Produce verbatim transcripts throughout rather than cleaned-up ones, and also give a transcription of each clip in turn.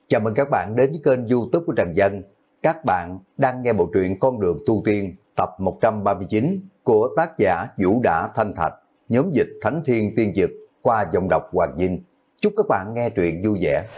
Chào mừng các bạn đến với kênh YouTube của Trần Dân. Các bạn đang nghe bộ truyện Con đường tu tiên tập một trăm ba mươi chín của tác giả Vũ Đã Thanh Thạch, nhóm dịch Thánh Thiên Tiên Dực qua giọng đọc Hoàng Vinh. Chúc các bạn nghe truyện vui vẻ.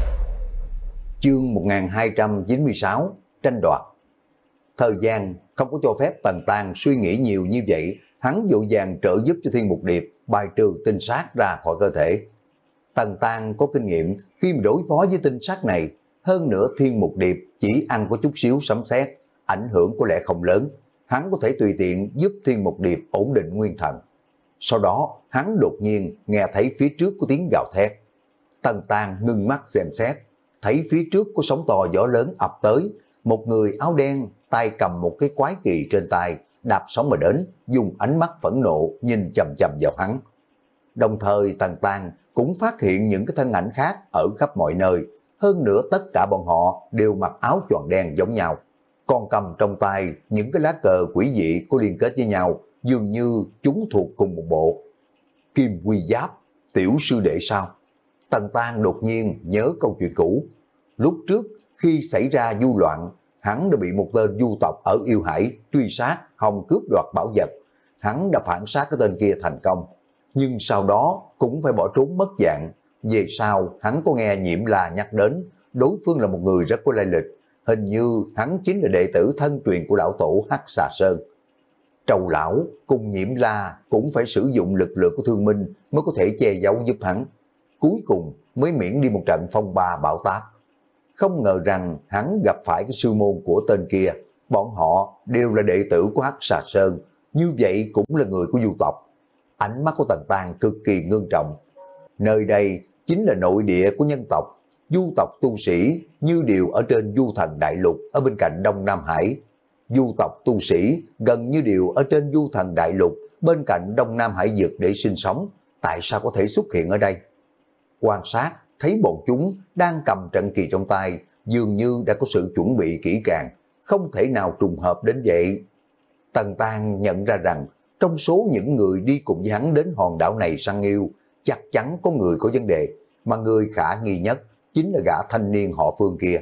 Chương một nghìn hai trăm chín mươi sáu, tranh đoạt. Thời gian không có cho phép Tần Tang suy nghĩ nhiều như vậy, hắn vội vàng trợ giúp cho Thiên Mục Điệp bài trừ tinh sát ra khỏi cơ thể. Tần Tang có kinh nghiệm khi mà đối phó với tinh sát này, hơn nữa Thiên Mục Điệp chỉ ăn có chút xíu sấm sét, ảnh hưởng có lẽ không lớn, hắn có thể tùy tiện giúp Thiên Mục Điệp ổn định nguyên thần. Sau đó, hắn đột nhiên nghe thấy phía trước có tiếng gào thét. Tần Tang ngưng mắt xem xét, thấy phía trước có sóng to gió lớn ập tới, một người áo đen tay cầm một cái quái kỳ trên tay, đạp sóng mà đến, dùng ánh mắt phẫn nộ nhìn chằm chằm vào hắn. Đồng thời Tần Tang cũng phát hiện những cái thân ảnh khác ở khắp mọi nơi, hơn nữa tất cả bọn họ đều mặc áo choàng đen giống nhau, còn cầm trong tay những cái lá cờ quỷ dị có liên kết với nhau, dường như chúng thuộc cùng một bộ. Kim Quy Giáp, tiểu sư đệ sao? Tần Tang đột nhiên nhớ câu chuyện cũ. Lúc trước khi xảy ra du loạn, hắn đã bị một tên du tộc ở Yêu Hải truy sát, hòng cướp đoạt bảo vật. Hắn đã phản sát cái tên kia thành công, nhưng sau đó cũng phải bỏ trốn mất dạng. Về sau hắn có nghe Nhiễm La nhắc đến, đối phương là một người rất có lai lịch, hình như hắn chính là đệ tử thân truyền của lão tổ Hắc Xà Sơn. Trầu lão cùng Nhiễm La cũng phải sử dụng lực lượng của Thương Minh mới có thể che giấu giúp hắn, cuối cùng mới miễn đi một trận phong ba bão táp. Không ngờ rằng hắn gặp phải cái sư môn của tên kia, bọn họ đều là đệ tử của Hắc Xà Sơn, như vậy cũng là người của du tộc. Ánh mắt của Tần Tang cực kỳ ngưng trọng. Nơi đây chính là nội địa của nhân tộc, du tộc tu sĩ như đều ở trên du thần đại lục ở bên cạnh Đông Nam Hải. Du tộc tu sĩ gần như đều ở trên du thần đại lục bên cạnh Đông Nam Hải vực để sinh sống, tại sao có thể xuất hiện ở đây? Quan sát thấy bọn chúng đang cầm trận kỳ trong tay, dường như đã có sự chuẩn bị kỹ càng, không thể nào trùng hợp đến vậy. Tần Tang nhận ra rằng trong số những người đi cùng với hắn đến hòn đảo này săn yêu, chắc chắn có người có vấn đề, mà người khả nghi nhất chính là gã thanh niên họ Phương kia.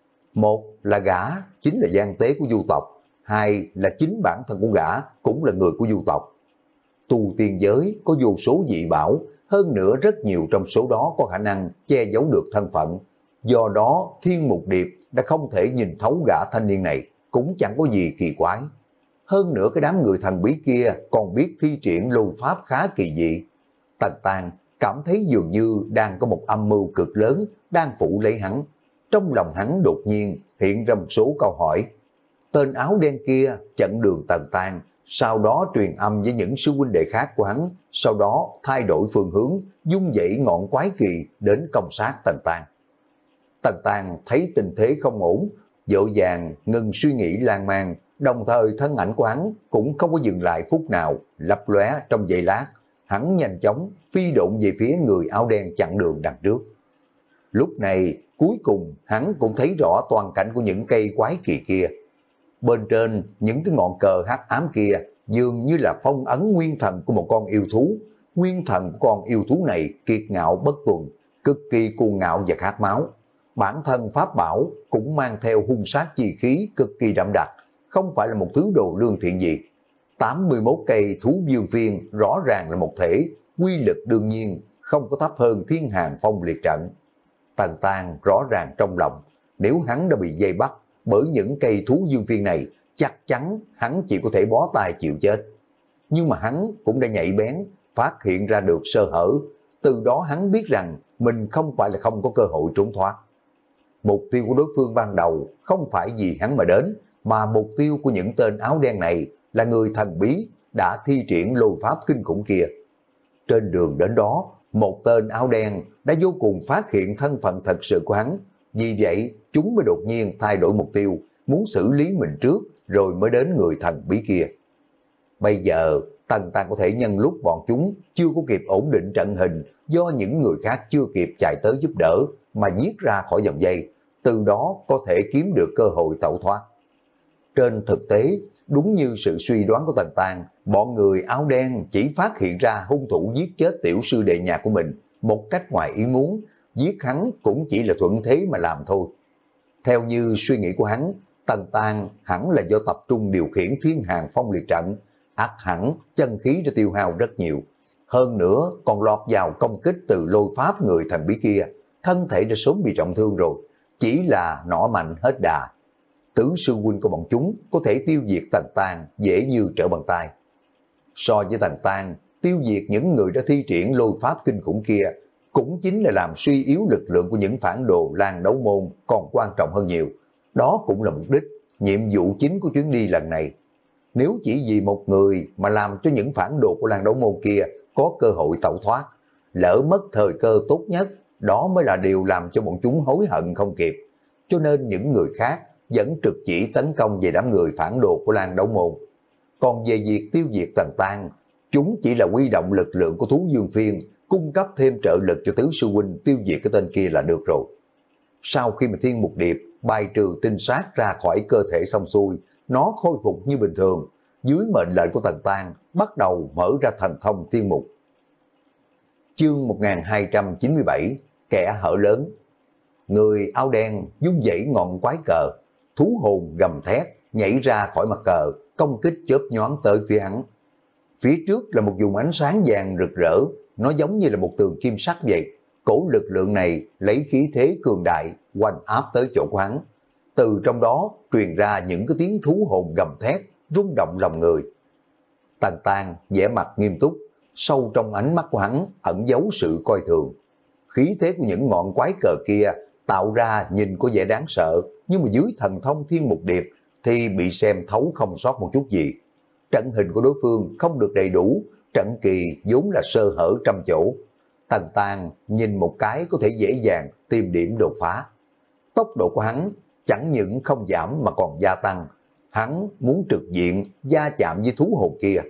Một là gã chính là gian tế của du tộc, hai là chính bản thân của gã cũng là người của du tộc. Tu tiên giới có vô số dị bảo, hơn nữa rất nhiều trong số đó có khả năng che giấu được thân phận. Do đó Thiên Mục Điệp đã không thể nhìn thấu gã thanh niên này, cũng chẳng có gì kỳ quái. Hơn nữa cái đám người thần bí kia còn biết thi triển lôi pháp khá kỳ dị. Tần Tang cảm thấy dường như đang có một âm mưu cực lớn đang phụ lấy hắn. Trong lòng hắn đột nhiên hiện ra một số câu hỏi. Tên áo đen kia chặn đường Tần Tang, sau đó truyền âm với những sư huynh đệ khác của hắn, sau đó thay đổi phương hướng, dung dậy ngọn quái kỳ đến công sát Tần Tang. Tần Tang thấy tình thế không ổn, vội vàng ngừng suy nghĩ lan man, đồng thời thân ảnh của hắn cũng không có dừng lại phút nào, lấp lóe trong giây lát, hắn nhanh chóng phi độn về phía người áo đen chặn đường đằng trước. Lúc này cuối cùng hắn cũng thấy rõ toàn cảnh của những cây quái kỳ kia. Bên trên những cái ngọn cờ hắc ám kia dường như là phong ấn nguyên thần của một con yêu thú. Nguyên thần của con yêu thú này kiệt ngạo bất tuần, cực kỳ cuồng ngạo và khát máu. Bản thân pháp bảo cũng mang theo hung sát chi khí cực kỳ đậm đặc, không phải là một thứ đồ lương thiện gì. tám mươi mốt cây thú dương phiên rõ ràng là một thể, quy lực đương nhiên không có thấp hơn Thiên Hàng Phong Liệt Trận. Tần Tang rõ ràng trong lòng, nếu hắn đã bị dây bắt bởi những cây thú dương phiên này, chắc chắn hắn chỉ có thể bó tay chịu chết. Nhưng mà hắn cũng đã nhạy bén, phát hiện ra được sơ hở, từ đó hắn biết rằng mình không phải là không có cơ hội trốn thoát. Mục tiêu của đối phương ban đầu không phải vì hắn mà đến, mà mục tiêu của những tên áo đen này là người thần bí đã thi triển lôi pháp kinh khủng kia. Trên đường đến đó, một tên áo đen đã vô cùng phát hiện thân phận thật sự của hắn, vì vậy chúng mới đột nhiên thay đổi mục tiêu, muốn xử lý mình trước rồi mới đến người thần bí kia. Bây giờ Tần Tang có thể nhân lúc bọn chúng chưa có kịp ổn định trận hình, do những người khác chưa kịp chạy tới giúp đỡ mà giết ra khỏi dòng dây, từ đó có thể kiếm được cơ hội tẩu thoát. Trên thực tế, đúng như sự suy đoán của Tần Tang, bọn người áo đen chỉ phát hiện ra hung thủ giết chết tiểu sư đệ nhà của mình một cách ngoài ý muốn, giết hắn cũng chỉ là thuận thế mà làm thôi. Theo như suy nghĩ của hắn, Tần Tang hẳn là do tập trung điều khiển thiên hàng phong liệt trận, ắt hẳn chân khí đã tiêu hao rất nhiều. Hơn nữa còn lọt vào công kích từ lôi pháp người thần bí kia, thân thể đã sớm bị trọng thương rồi, chỉ là nỏ mạnh hết đà. Tứ sư huynh của bọn chúng có thể tiêu diệt Tần Tang dễ như trở bàn tay. So với Tần Tang, tiêu diệt những người đã thi triển lôi pháp kinh khủng kia cũng chính là làm suy yếu lực lượng của những phản đồ Lan Đấu Môn còn quan trọng hơn nhiều. Đó cũng là mục đích, nhiệm vụ chính của chuyến đi lần này. Nếu chỉ vì một người mà làm cho những phản đồ của Lan Đấu Môn kia có cơ hội tẩu thoát, lỡ mất thời cơ tốt nhất, đó mới là điều làm cho bọn chúng hối hận không kịp. Cho nên những người khác vẫn trực chỉ tấn công về đám người phản đồ của Lan Đấu Môn. Còn về việc tiêu diệt Tần Tang, chúng chỉ là huy động lực lượng của Thú Dương Phiên, cung cấp thêm trợ lực cho tứ sư huynh tiêu diệt cái tên kia là được rồi. Sau khi mà Thiên Mục Điệp bài trừ tinh sát ra khỏi cơ thể xong xuôi, nó khôi phục như bình thường, dưới mệnh lệnh của Tần Tang bắt đầu mở ra thần thông Thiên Mục. Chương một nghìn hai trăm chín mươi bảy, kẻ hở lớn. Người áo đen dung dãy ngọn quái cờ, thú hồn gầm thét nhảy ra khỏi mặt cờ, công kích chớp nhoáng tới phía hắn. Phía trước là một vùng ánh sáng vàng rực rỡ, nó giống như là một tường kim sắc vậy. Cổ lực lượng này lấy khí thế cường đại hoành áp tới chỗ của hắn. Từ trong đó truyền ra những cái tiếng thú hồn gầm thét, rung động lòng người. Tần Tang vẻ mặt nghiêm túc, sâu trong ánh mắt của hắn ẩn giấu sự coi thường. Khí thế của những ngọn quái cờ kia tạo ra nhìn có vẻ đáng sợ, nhưng mà dưới thần thông Thiên Mục Điệp thì bị xem thấu không sót một chút gì. Trận hình của đối phương không được đầy đủ, trận kỳ vốn là sơ hở trăm chỗ. Tần Tang nhìn một cái có thể dễ dàng tìm điểm đột phá. Tốc độ của hắn chẳng những không giảm mà còn gia tăng. Hắn muốn trực diện va chạm với thú hồn kia.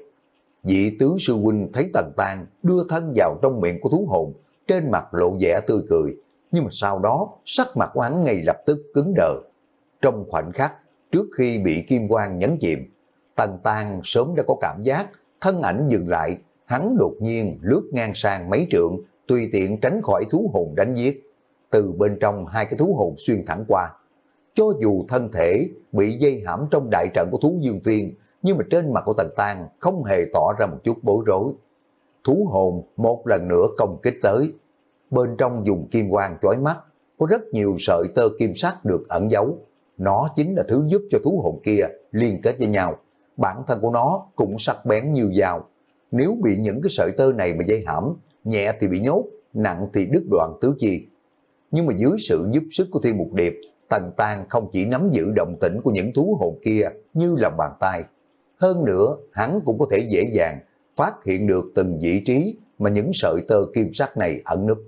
Vị tứ sư huynh thấy Tần Tang đưa thân vào trong miệng của thú hồn, trên mặt lộ vẻ tươi cười, nhưng mà sau đó sắc mặt của hắn ngay lập tức cứng đờ. Trong khoảnh khắc trước khi bị kim quang nhấn chìm, Tần Tang sớm đã có cảm giác thân ảnh dừng lại, hắn đột nhiên lướt ngang sang mấy trượng, tùy tiện tránh khỏi thú hồn đánh giết. Từ bên trong hai cái thú hồn xuyên thẳng qua. Cho dù thân thể bị dây hãm trong đại trận của Thú Dương Phiên, nhưng mà trên mặt của Tần Tang không hề tỏ ra một chút bối rối. Thú hồn một lần nữa công kích tới. Bên trong vùng kim quang chói mắt, có rất nhiều sợi tơ kim sắc được ẩn giấu. Nó chính là thứ giúp cho thú hồn kia liên kết với nhau. Bản thân của nó cũng sắc bén như dao. Nếu bị những cái sợi tơ này mà dây hãm, nhẹ thì bị nhốt, nặng thì đứt đoạn tứ chi. Nhưng mà dưới sự giúp sức của Thiên Mục Điệp, Tần Tang không chỉ nắm giữ động tĩnh của những thú hồn kia như là bàn tay. Hơn nữa, hắn cũng có thể dễ dàng phát hiện được từng vị trí mà những sợi tơ kim sắc này ẩn núp.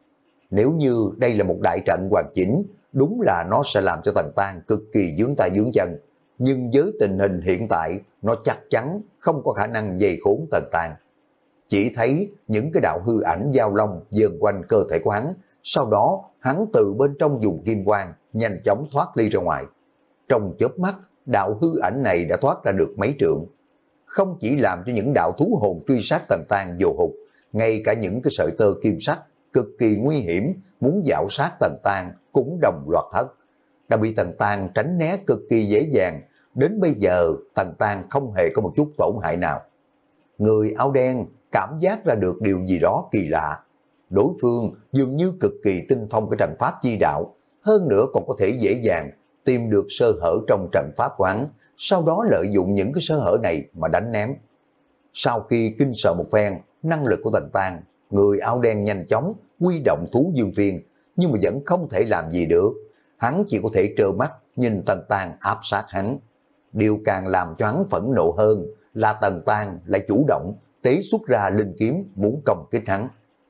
Nếu như đây là một đại trận hoàn chỉnh, đúng là nó sẽ làm cho Tần Tang cực kỳ vướng tay vướng chân. Nhưng với tình hình hiện tại, nó chắc chắn không có khả năng dày khốn Tần Tang. Chỉ thấy những cái đạo hư ảnh giao long dần quanh cơ thể của hắn, sau đó hắn từ bên trong vùng kim quang nhanh chóng thoát ly ra ngoài. Trong chớp mắt, đạo hư ảnh này đã thoát ra được mấy trượng. Không chỉ làm cho những đạo thú hồn truy sát Tần Tang dồ hụt, ngay cả những cái sợi tơ kim sắc cực kỳ nguy hiểm muốn dạo sát Tần Tang cũng đồng loạt thất. Đã bị Tần Tang tránh né cực kỳ dễ dàng, đến bây giờ Tần Tang không hề có một chút tổn hại nào. Người áo đen cảm giác ra được điều gì đó kỳ lạ. Đối phương dường như cực kỳ tinh thông cái trận pháp chi đạo, hơn nữa còn có thể dễ dàng tìm được sơ hở trong trận pháp của hắn, sau đó lợi dụng những cái sơ hở này mà đánh ném. Sau khi kinh sợ một phen năng lực của Tần Tang, người áo đen nhanh chóng huy động Thú Dương Phiên, nhưng mà vẫn không thể làm gì được. Hắn chỉ có thể trơ mắt nhìn Tần Tang áp sát hắn. Điều càng làm cho hắn phẫn nộ hơn là Tần Tang lại chủ động tế xuất ra linh kiếm muốn công kích hắn.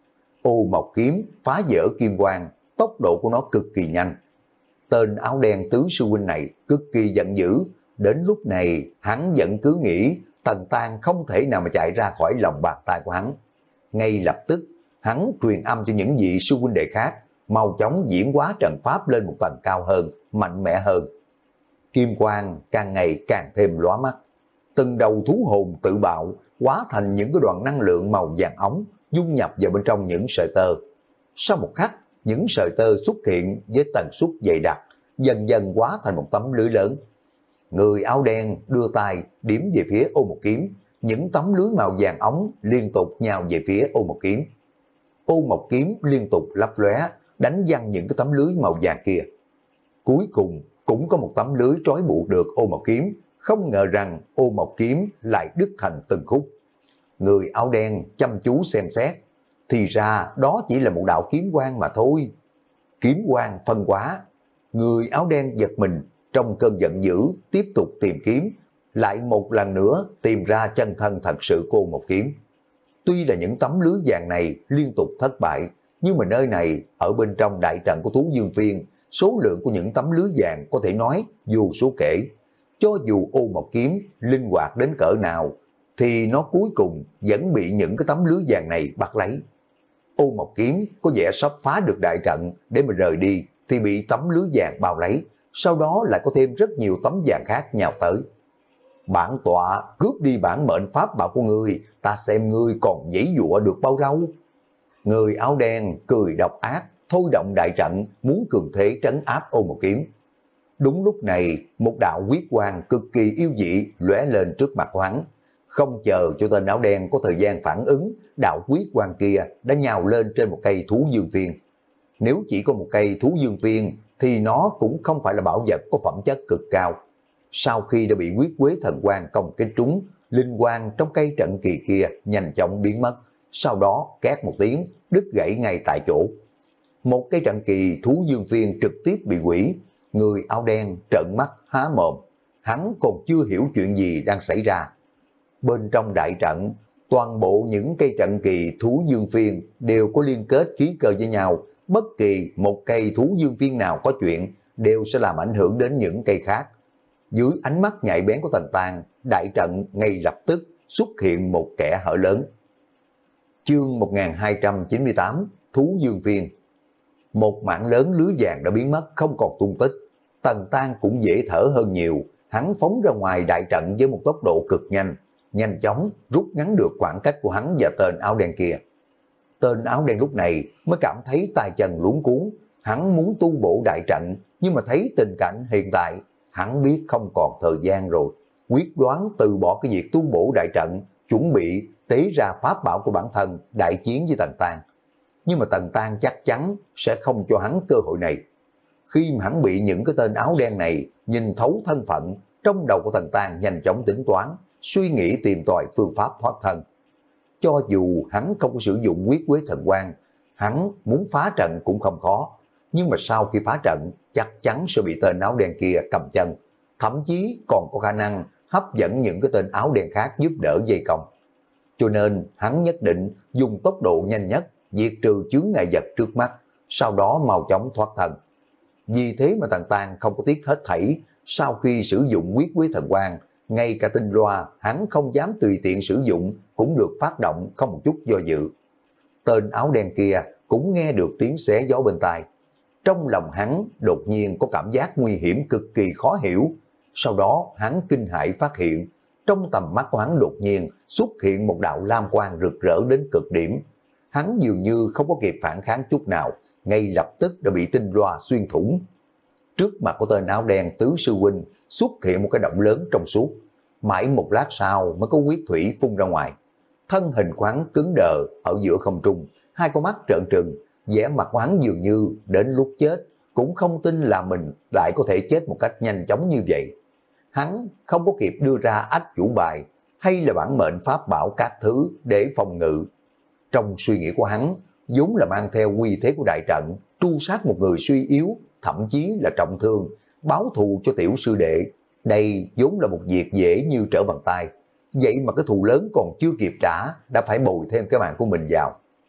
Ô Mộc kiếm phá vỡ kim quang, tốc độ của nó cực kỳ nhanh. Tên áo đen tứ sư huynh này cực kỳ giận dữ. Đến lúc này hắn vẫn cứ nghĩ Tần Tang không thể nào mà chạy ra khỏi lòng bàn tay của hắn. Ngay lập tức hắn truyền âm cho những vị sư huynh đệ khác mau chóng diễn hóa trận pháp lên một tầng cao hơn, mạnh mẽ hơn. Kim quang càng ngày càng thêm lóa mắt. Từng đầu thú hồn tự bạo hóa thành những cái đoạn năng lượng màu vàng óng dung nhập vào bên trong những sợi tơ. Sau một khắc, những sợi tơ xuất hiện với tần suất dày đặc, dần dần hóa thành một tấm lưới lớn. Người áo đen đưa tay điểm về phía ô một kiếm, những tấm lưới màu vàng ống liên tục nhào về phía ô một kiếm. Ô một kiếm liên tục lấp lóe, đánh văng những cái tấm lưới màu vàng kia. Cuối cùng cũng có một tấm lưới trói buộc được ô một kiếm, không ngờ rằng ô một kiếm lại đứt thành từng khúc. Người áo đen chăm chú xem xét, thì ra đó chỉ là một đạo kiếm quang mà thôi. Kiếm quang phân hóa, người áo đen giật mình, trong cơn giận dữ tiếp tục tìm kiếm, lại một lần nữa tìm ra chân thân thật sự của một kiếm. Tuy là những tấm lưới vàng này liên tục thất bại, nhưng mà nơi này ở bên trong đại trận của Thú Dương Phiên, số lượng của những tấm lưới vàng có thể nói vô số kể. Cho dù ô một kiếm linh hoạt đến cỡ nào, thì nó cuối cùng vẫn bị những cái tấm lưới vàng này bắt lấy. Ô một kiếm có vẻ sắp phá được đại trận để mà rời đi, thì bị tấm lưới vàng bao lấy, sau đó lại có thêm rất nhiều tấm vàng khác nhào tới. Bản tọa cướp đi bản mệnh pháp bảo của ngươi, ta xem ngươi còn giãy giụa được bao lâu. Người áo đen cười độc ác, thôi động đại trận muốn cường thế trấn áp ô một kiếm. Đúng lúc này, một đạo huyết quang cực kỳ yêu dị lóe lên trước mặt của hắn. Không chờ cho tên áo đen có thời gian phản ứng, đạo huyết quang kia đã nhào lên trên một cây Thú Dương Phiên. Nếu chỉ có một cây Thú Dương Phiên thì nó cũng không phải là bảo vật có phẩm chất cực cao. Sau khi đã bị huyết quế thần quang công kích trúng, linh quang trong cây trận kỳ kia nhanh chóng biến mất, sau đó két một tiếng đứt gãy ngay tại chỗ. Một cây trận kỳ Thú Dương Phiên trực tiếp bị hủy. Người áo đen trợn mắt há mồm, hắn còn chưa hiểu chuyện gì đang xảy ra. Bên trong đại trận, toàn bộ những cây trận kỳ Thú Dương Phiên đều có liên kết ký cơ với nhau. Bất kỳ một cây Thú Dương Phiên nào có chuyện đều sẽ làm ảnh hưởng đến những cây khác. Dưới ánh mắt nhạy bén của Tần Tang, đại trận ngay lập tức xuất hiện một kẽ hở lớn. Chương một nghìn hai trăm chín mươi tám, Thú Dương Phiên. Một mảng lớn lưới vàng đã biến mất không còn tung tích. Tần Tang cũng dễ thở hơn nhiều, hắn phóng ra ngoài đại trận với một tốc độ cực nhanh, nhanh chóng rút ngắn được khoảng cách của hắn và tên áo đen kia. Tên áo đen lúc này mới cảm thấy tay chân luống cuống, hắn muốn tu bổ đại trận, nhưng mà thấy tình cảnh hiện tại, hắn biết không còn thời gian rồi, quyết đoán từ bỏ cái việc tu bổ đại trận, chuẩn bị tế ra pháp bảo của bản thân đại chiến với Tần Tang. Nhưng mà Tần Tang chắc chắn sẽ không cho hắn cơ hội này. Khi mà hắn bị những cái tên áo đen này nhìn thấu thân phận, trong đầu của Tần Tang nhanh chóng tính toán, suy nghĩ tìm tòi phương pháp thoát thân. Cho dù hắn không có sử dụng huyết quế thần quang, hắn muốn phá trận cũng không khó. Nhưng mà sau khi phá trận, chắc chắn sẽ bị tên áo đen kia cầm chân, thậm chí còn có khả năng hấp dẫn những cái tên áo đen khác giúp đỡ dây công. Cho nên hắn nhất định dùng tốc độ nhanh nhất diệt trừ chướng ngại vật trước mắt, sau đó mau chóng thoát thân. Vì thế mà Tần Tang không có tiếc hết thảy, sau khi sử dụng huyết quế thần quang, ngay cả tinh loa hắn không dám tùy tiện sử dụng cũng được phát động không một chút do dự. Tên áo đen kia cũng nghe được tiếng xé gió bên tai. Trong lòng hắn đột nhiên có cảm giác nguy hiểm cực kỳ khó hiểu. Sau đó hắn kinh hãi phát hiện, trong tầm mắt của hắn đột nhiên xuất hiện một đạo lam quang rực rỡ đến cực điểm. Hắn dường như không có kịp phản kháng chút nào, ngay lập tức đã bị tinh loa xuyên thủng. Trước mặt của tên áo đen tứ sư huynh xuất hiện một cái động lớn trong suốt. Mãi một lát sau mới có huyết thủy phun ra ngoài. Thân hình của hắn cứng đờ ở giữa không trung, hai con mắt trợn trừng, vẻ mặt của hắn dường như đến lúc chết cũng không tin là mình lại có thể chết một cách nhanh chóng như vậy. Hắn không có kịp đưa ra ách chủ bài hay là bản mệnh pháp bảo các thứ để phòng ngự. Trong suy nghĩ của hắn, vốn là mang theo uy thế của đại trận, tru sát một người suy yếu, thậm chí là trọng thương, báo thù cho tiểu sư đệ. Đây vốn là một việc dễ như trở bàn tay. Vậy mà cái thù lớn còn chưa kịp trả, đã phải bồi thêm cái mạng của mình vào.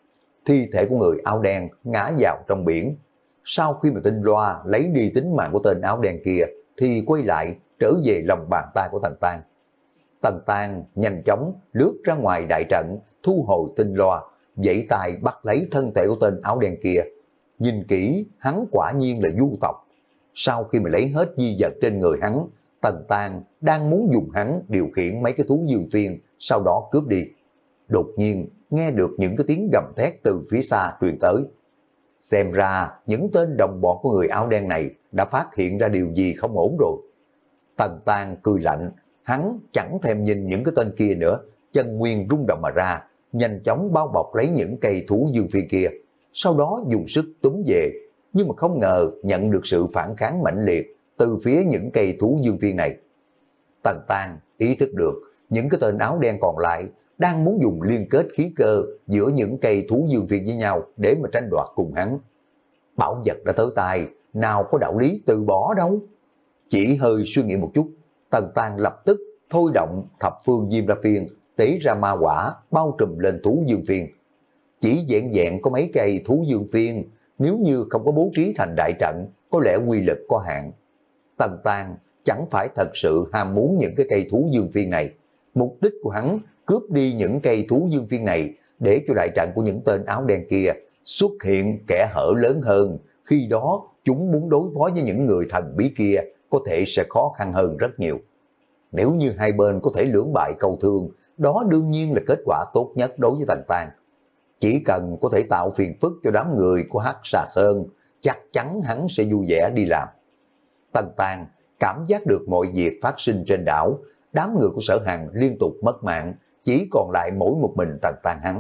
Thi thể của người áo đen ngã vào trong biển. Sau khi mà tinh loa lấy đi tính mạng của tên áo đen kia, thì quay lại trở về lòng bàn tay của Tần Tang. Tần Tang nhanh chóng lướt ra ngoài đại trận, thu hồi tinh loa, vẫy tay bắt lấy thân thể của tên áo đen kia. Nhìn kỹ, hắn quả nhiên là du tộc. Sau khi mà lấy hết di vật trên người hắn, Tần Tang đang muốn dùng hắn điều khiển mấy cái Thú Dương Phiên, sau đó cướp đi. Đột nhiên nghe được những cái tiếng gầm thét từ phía xa truyền tới. Xem ra những tên đồng bọn của người áo đen này đã phát hiện ra điều gì không ổn rồi. Tần Tang cười lạnh, hắn chẳng thèm nhìn những cái tên kia nữa, chân nguyên rung động mà ra, nhanh chóng bao bọc lấy những cây thú dương phiên kia, sau đó dùng sức túm về, nhưng mà không ngờ nhận được sự phản kháng mãnh liệt từ phía những cây thú dương phiên này. Tần Tang ý thức được những cái tên áo đen còn lại đang muốn dùng liên kết khí cơ giữa những cây thú dương phiên với nhau để mà tranh đoạt cùng hắn. Bảo vật đã tới tay, nào có đạo lý từ bỏ đâu. Chỉ hơi suy nghĩ một chút, Tần Tang lập tức thôi động thập phương diêm la phiên, tế ra ma quả bao trùm lên thú dương phiên. Chỉ vẹn vẹn có mấy cây thú dương phiên, nếu như không có bố trí thành đại trận, có lẽ quy lực có hạn. Tần Tang chẳng phải thật sự ham muốn những cái cây thú dương phiên này. Mục đích của hắn cướp đi những cây thú dương phiên này để cho đại trận của những tên áo đen kia xuất hiện kẽ hở lớn hơn. Khi đó chúng muốn đối phó với những người thần bí kia có thể sẽ khó khăn hơn rất nhiều. Nếu như hai bên có thể lưỡng bại câu thương, đó đương nhiên là kết quả tốt nhất đối với Tần Tang. Chỉ cần có thể tạo phiền phức cho đám người của Hắc Xà Sơn, chắc chắn hắn sẽ vui vẻ đi làm. Tần Tang cảm giác được mọi việc phát sinh trên đảo, đám người của Sở Hằng liên tục mất mạng, chỉ còn lại mỗi một mình Tần Tang hắn.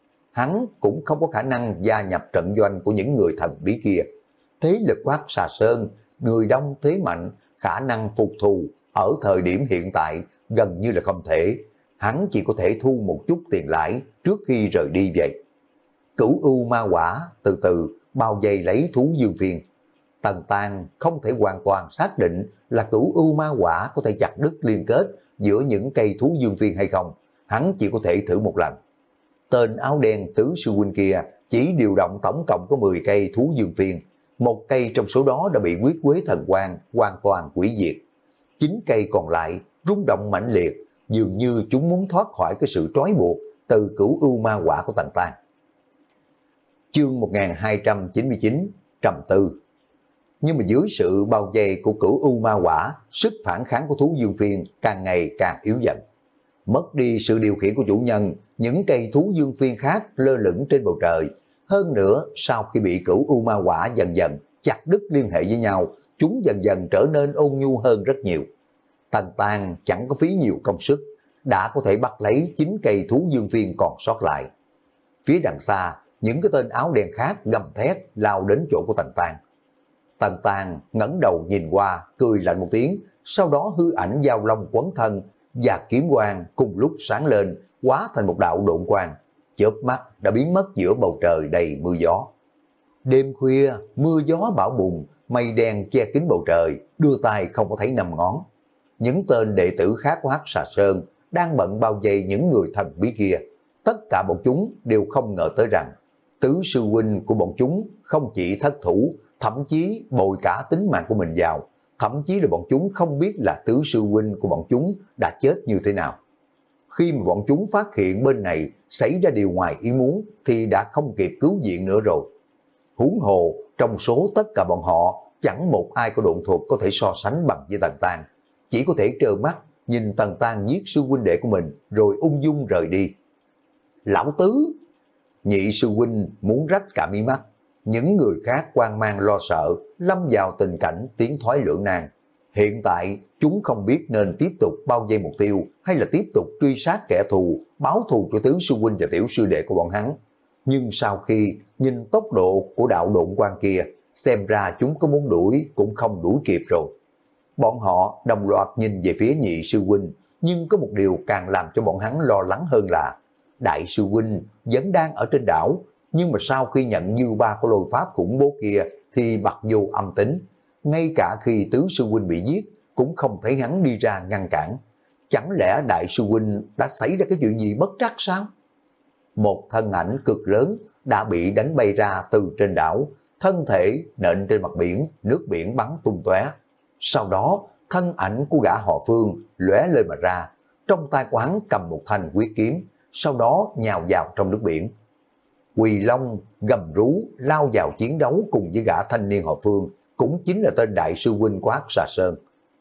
Hắn cũng không có khả năng gia nhập trận doanh của những người thần bí kia. Thế lực của Hắc Xà Sơn, người đông thế mạnh, khả năng phục thù ở thời điểm hiện tại gần như là không thể. Hắn chỉ có thể thu một chút tiền lãi trước khi rời đi vậy. Cửu U ma quả từ từ bao vây lấy thú dương phiên. Tần Tang không thể hoàn toàn xác định là cửu U ma quả có thể chặt đứt liên kết giữa những cây thú dương phiên hay không. Hắn chỉ có thể thử một lần. Tên áo đen tứ sư huynh kia chỉ điều động tổng cộng có mười cây thú dương phiên. Một cây trong số đó đã bị huyết quế thần quang hoàn toàn hủy diệt. Chín cây còn lại rung động mãnh liệt, dường như chúng muốn thoát khỏi cái sự trói buộc từ cửu U ma quả của Tần Tang. Chương một nghìn hai trăm chín mươi chín, trầm tư. Nhưng mà dưới sự bao vây của cửu U ma quả, sức phản kháng của thú dương phiên càng ngày càng yếu dần. Mất đi sự điều khiển của chủ nhân, những cây thú dương phiên khác lơ lửng trên bầu trời. Hơn nữa, sau khi bị cửu U ma quả dần dần chặt đứt liên hệ với nhau, chúng dần dần trở nên ôn nhu hơn rất nhiều. Tần Tang chẳng có phí nhiều công sức, đã có thể bắt lấy chín cây thú dương phiên còn sót lại. Phía đằng xa, những cái tên áo đen khác gầm thét lao đến chỗ của Tần Tang. Tần Tang ngẩng đầu nhìn qua, cười lạnh một tiếng, sau đó hư ảnh giao long quấn thân và kiếm quang cùng lúc sáng lên, hóa thành một đạo độn quang, chớp mắt đã biến mất giữa bầu trời đầy mưa gió. Đêm khuya, mưa gió bão bùng, mây đen che kín bầu trời, đưa tay không có thấy năm ngón. Những tên đệ tử khác của Hắc Xà Sơn đang bận bao vây những người thần bí kia. Tất cả bọn chúng đều không ngờ tới rằng tứ sư huynh của bọn chúng không chỉ thất thủ, thậm chí bồi cả tính mạng của mình vào. Thậm chí là bọn chúng không biết là tứ sư huynh của bọn chúng đã chết như thế nào. Khi mà bọn chúng phát hiện bên này xảy ra điều ngoài ý muốn thì đã không kịp cứu viện nữa rồi. Huống hồ, trong số tất cả bọn họ, chẳng một ai có độn thuật có thể so sánh bằng với Tần Tang. Chỉ có thể trơ mắt nhìn Tần Tang giết sư huynh đệ của mình rồi ung dung rời đi. Lão tứ! Nhị sư huynh muốn rách cả mí mắt. Những người khác hoang mang lo sợ, lâm vào tình cảnh tiến thoái lưỡng nan. Hiện tại, chúng không biết nên tiếp tục bao vây mục tiêu hay là tiếp tục truy sát kẻ thù, báo thù cho tứ sư huynh và tiểu sư đệ của bọn hắn. Nhưng sau khi nhìn tốc độ của đạo độn quang kia, xem ra chúng có muốn đuổi cũng không đuổi kịp rồi. Bọn họ đồng loạt nhìn về phía nhị sư huynh, nhưng có một điều càng làm cho bọn hắn lo lắng hơn là đại sư huynh vẫn đang ở trên đảo, nhưng mà sau khi nhận dư ba của lôi pháp khủng bố kia thì bật vô âm tính. Ngay cả khi tứ sư huynh bị giết cũng không thấy hắn đi ra ngăn cản. Chẳng lẽ đại sư huynh đã xảy ra cái chuyện gì bất trắc sao? Một thân ảnh cực lớn đã bị đánh bay ra từ trên đảo, thân thể nện trên mặt biển, nước biển bắn tung tóe. Sau đó, thân ảnh của gã họ Phương lóe lên mà ra, trong tay của hắn cầm một thanh quyết kiếm, sau đó nhào vào trong nước biển. Quỳ Long gầm rú lao vào chiến đấu cùng với gã thanh niên họ Phương, cũng chính là tên đại sư huynh của Hắc Xà Sơn.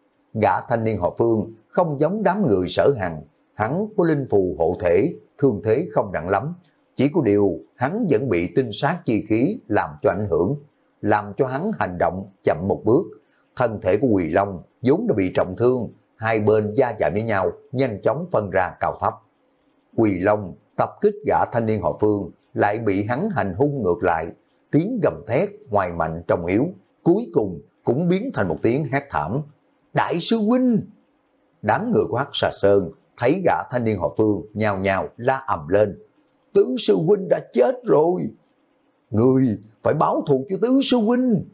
Gã thanh niên họ Phương không giống đám người Sở Hằng, hắn có linh phù hộ thể, thương thế không nặng lắm, Chỉ có điều hắn vẫn bị tinh sát chi khí làm cho ảnh hưởng, làm cho hắn hành động chậm một bước. Thân thể của Quỳ Long vốn đã bị trọng thương, hai bên va chạm với nhau, nhanh chóng phân ra cao thấp. Quỳ Long tập kích gã thanh niên họ Phương, lại bị hắn hành hung ngược lại, tiếng gầm thét ngoài mạnh trong yếu, cuối cùng cũng biến thành một tiếng hét thảm. Đại sư huynh! Đám người của Hắc Xà Sơn thấy gã thanh niên họ Phương nhào nhào la ầm lên. Tứ sư huynh đã chết rồi! Người phải báo thù cho tứ sư huynh!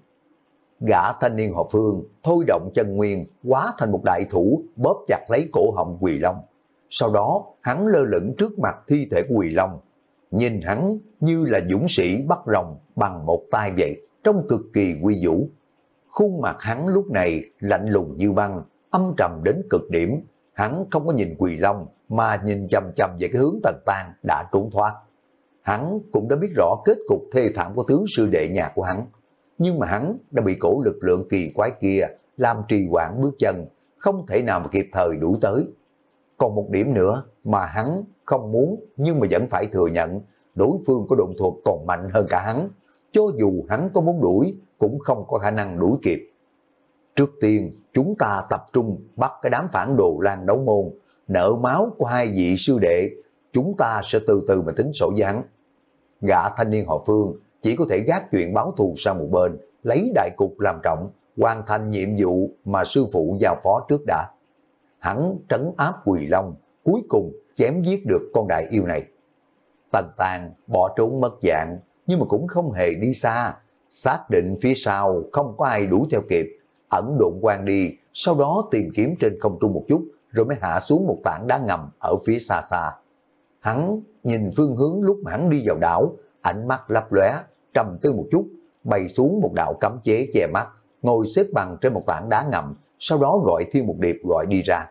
Gã thanh niên họ Phương thôi động chân nguyên hóa thành một đại thủ bóp chặt lấy cổ họng Quỳ Long. Sau đó hắn lơ lửng trước mặt thi thể của Quỳ Long. Nhìn hắn như là dũng sĩ bắt rồng bằng một tay vậy, trông cực kỳ uy vũ. Khuôn mặt hắn lúc này lạnh lùng như băng, âm trầm đến cực điểm. Hắn không có nhìn Quỳ Long mà nhìn chằm chằm về cái hướng Tần Tang đã trốn thoát. Hắn cũng đã biết rõ kết cục thê thảm của tướng sư đệ nhà của hắn. Nhưng mà hắn đã bị cổ lực lượng kỳ quái kia làm trì hoãn bước chân, không thể nào mà kịp thời đuổi tới. Còn một điểm nữa mà hắn không muốn nhưng mà vẫn phải thừa nhận, đối phương có độn thuật còn mạnh hơn cả hắn. Cho dù hắn có muốn đuổi cũng không có khả năng đuổi kịp. Trước tiên chúng ta tập trung bắt cái đám phản đồ Lan Đấu Môn, nợ máu của hai vị sư đệ, chúng ta sẽ từ từ mà tính sổ với hắn. Gã thanh niên họ Phương chỉ có thể gác chuyện báo thù sang một bên, lấy đại cục làm trọng, hoàn thành nhiệm vụ mà sư phụ giao phó trước đã. Hắn trấn áp Quỳ Long, cuối cùng chém giết được con đại yêu này. Tần Tang bỏ trốn mất dạng, nhưng mà cũng không hề đi xa, xác định phía sau không có ai đuổi theo kịp, ẩn độn quan đi, sau đó tìm kiếm trên không trung một chút, rồi mới hạ xuống một tảng đá ngầm ở phía xa xa. Hắn nhìn phương hướng lúc mà hắn đi vào đảo, ánh mắt lấp lóe, trầm tư một chút, bay xuống một đạo cấm chế che mắt, ngồi xếp bằng trên một tảng đá ngầm, sau đó gọi Thiên Mục Điệp gọi đi ra.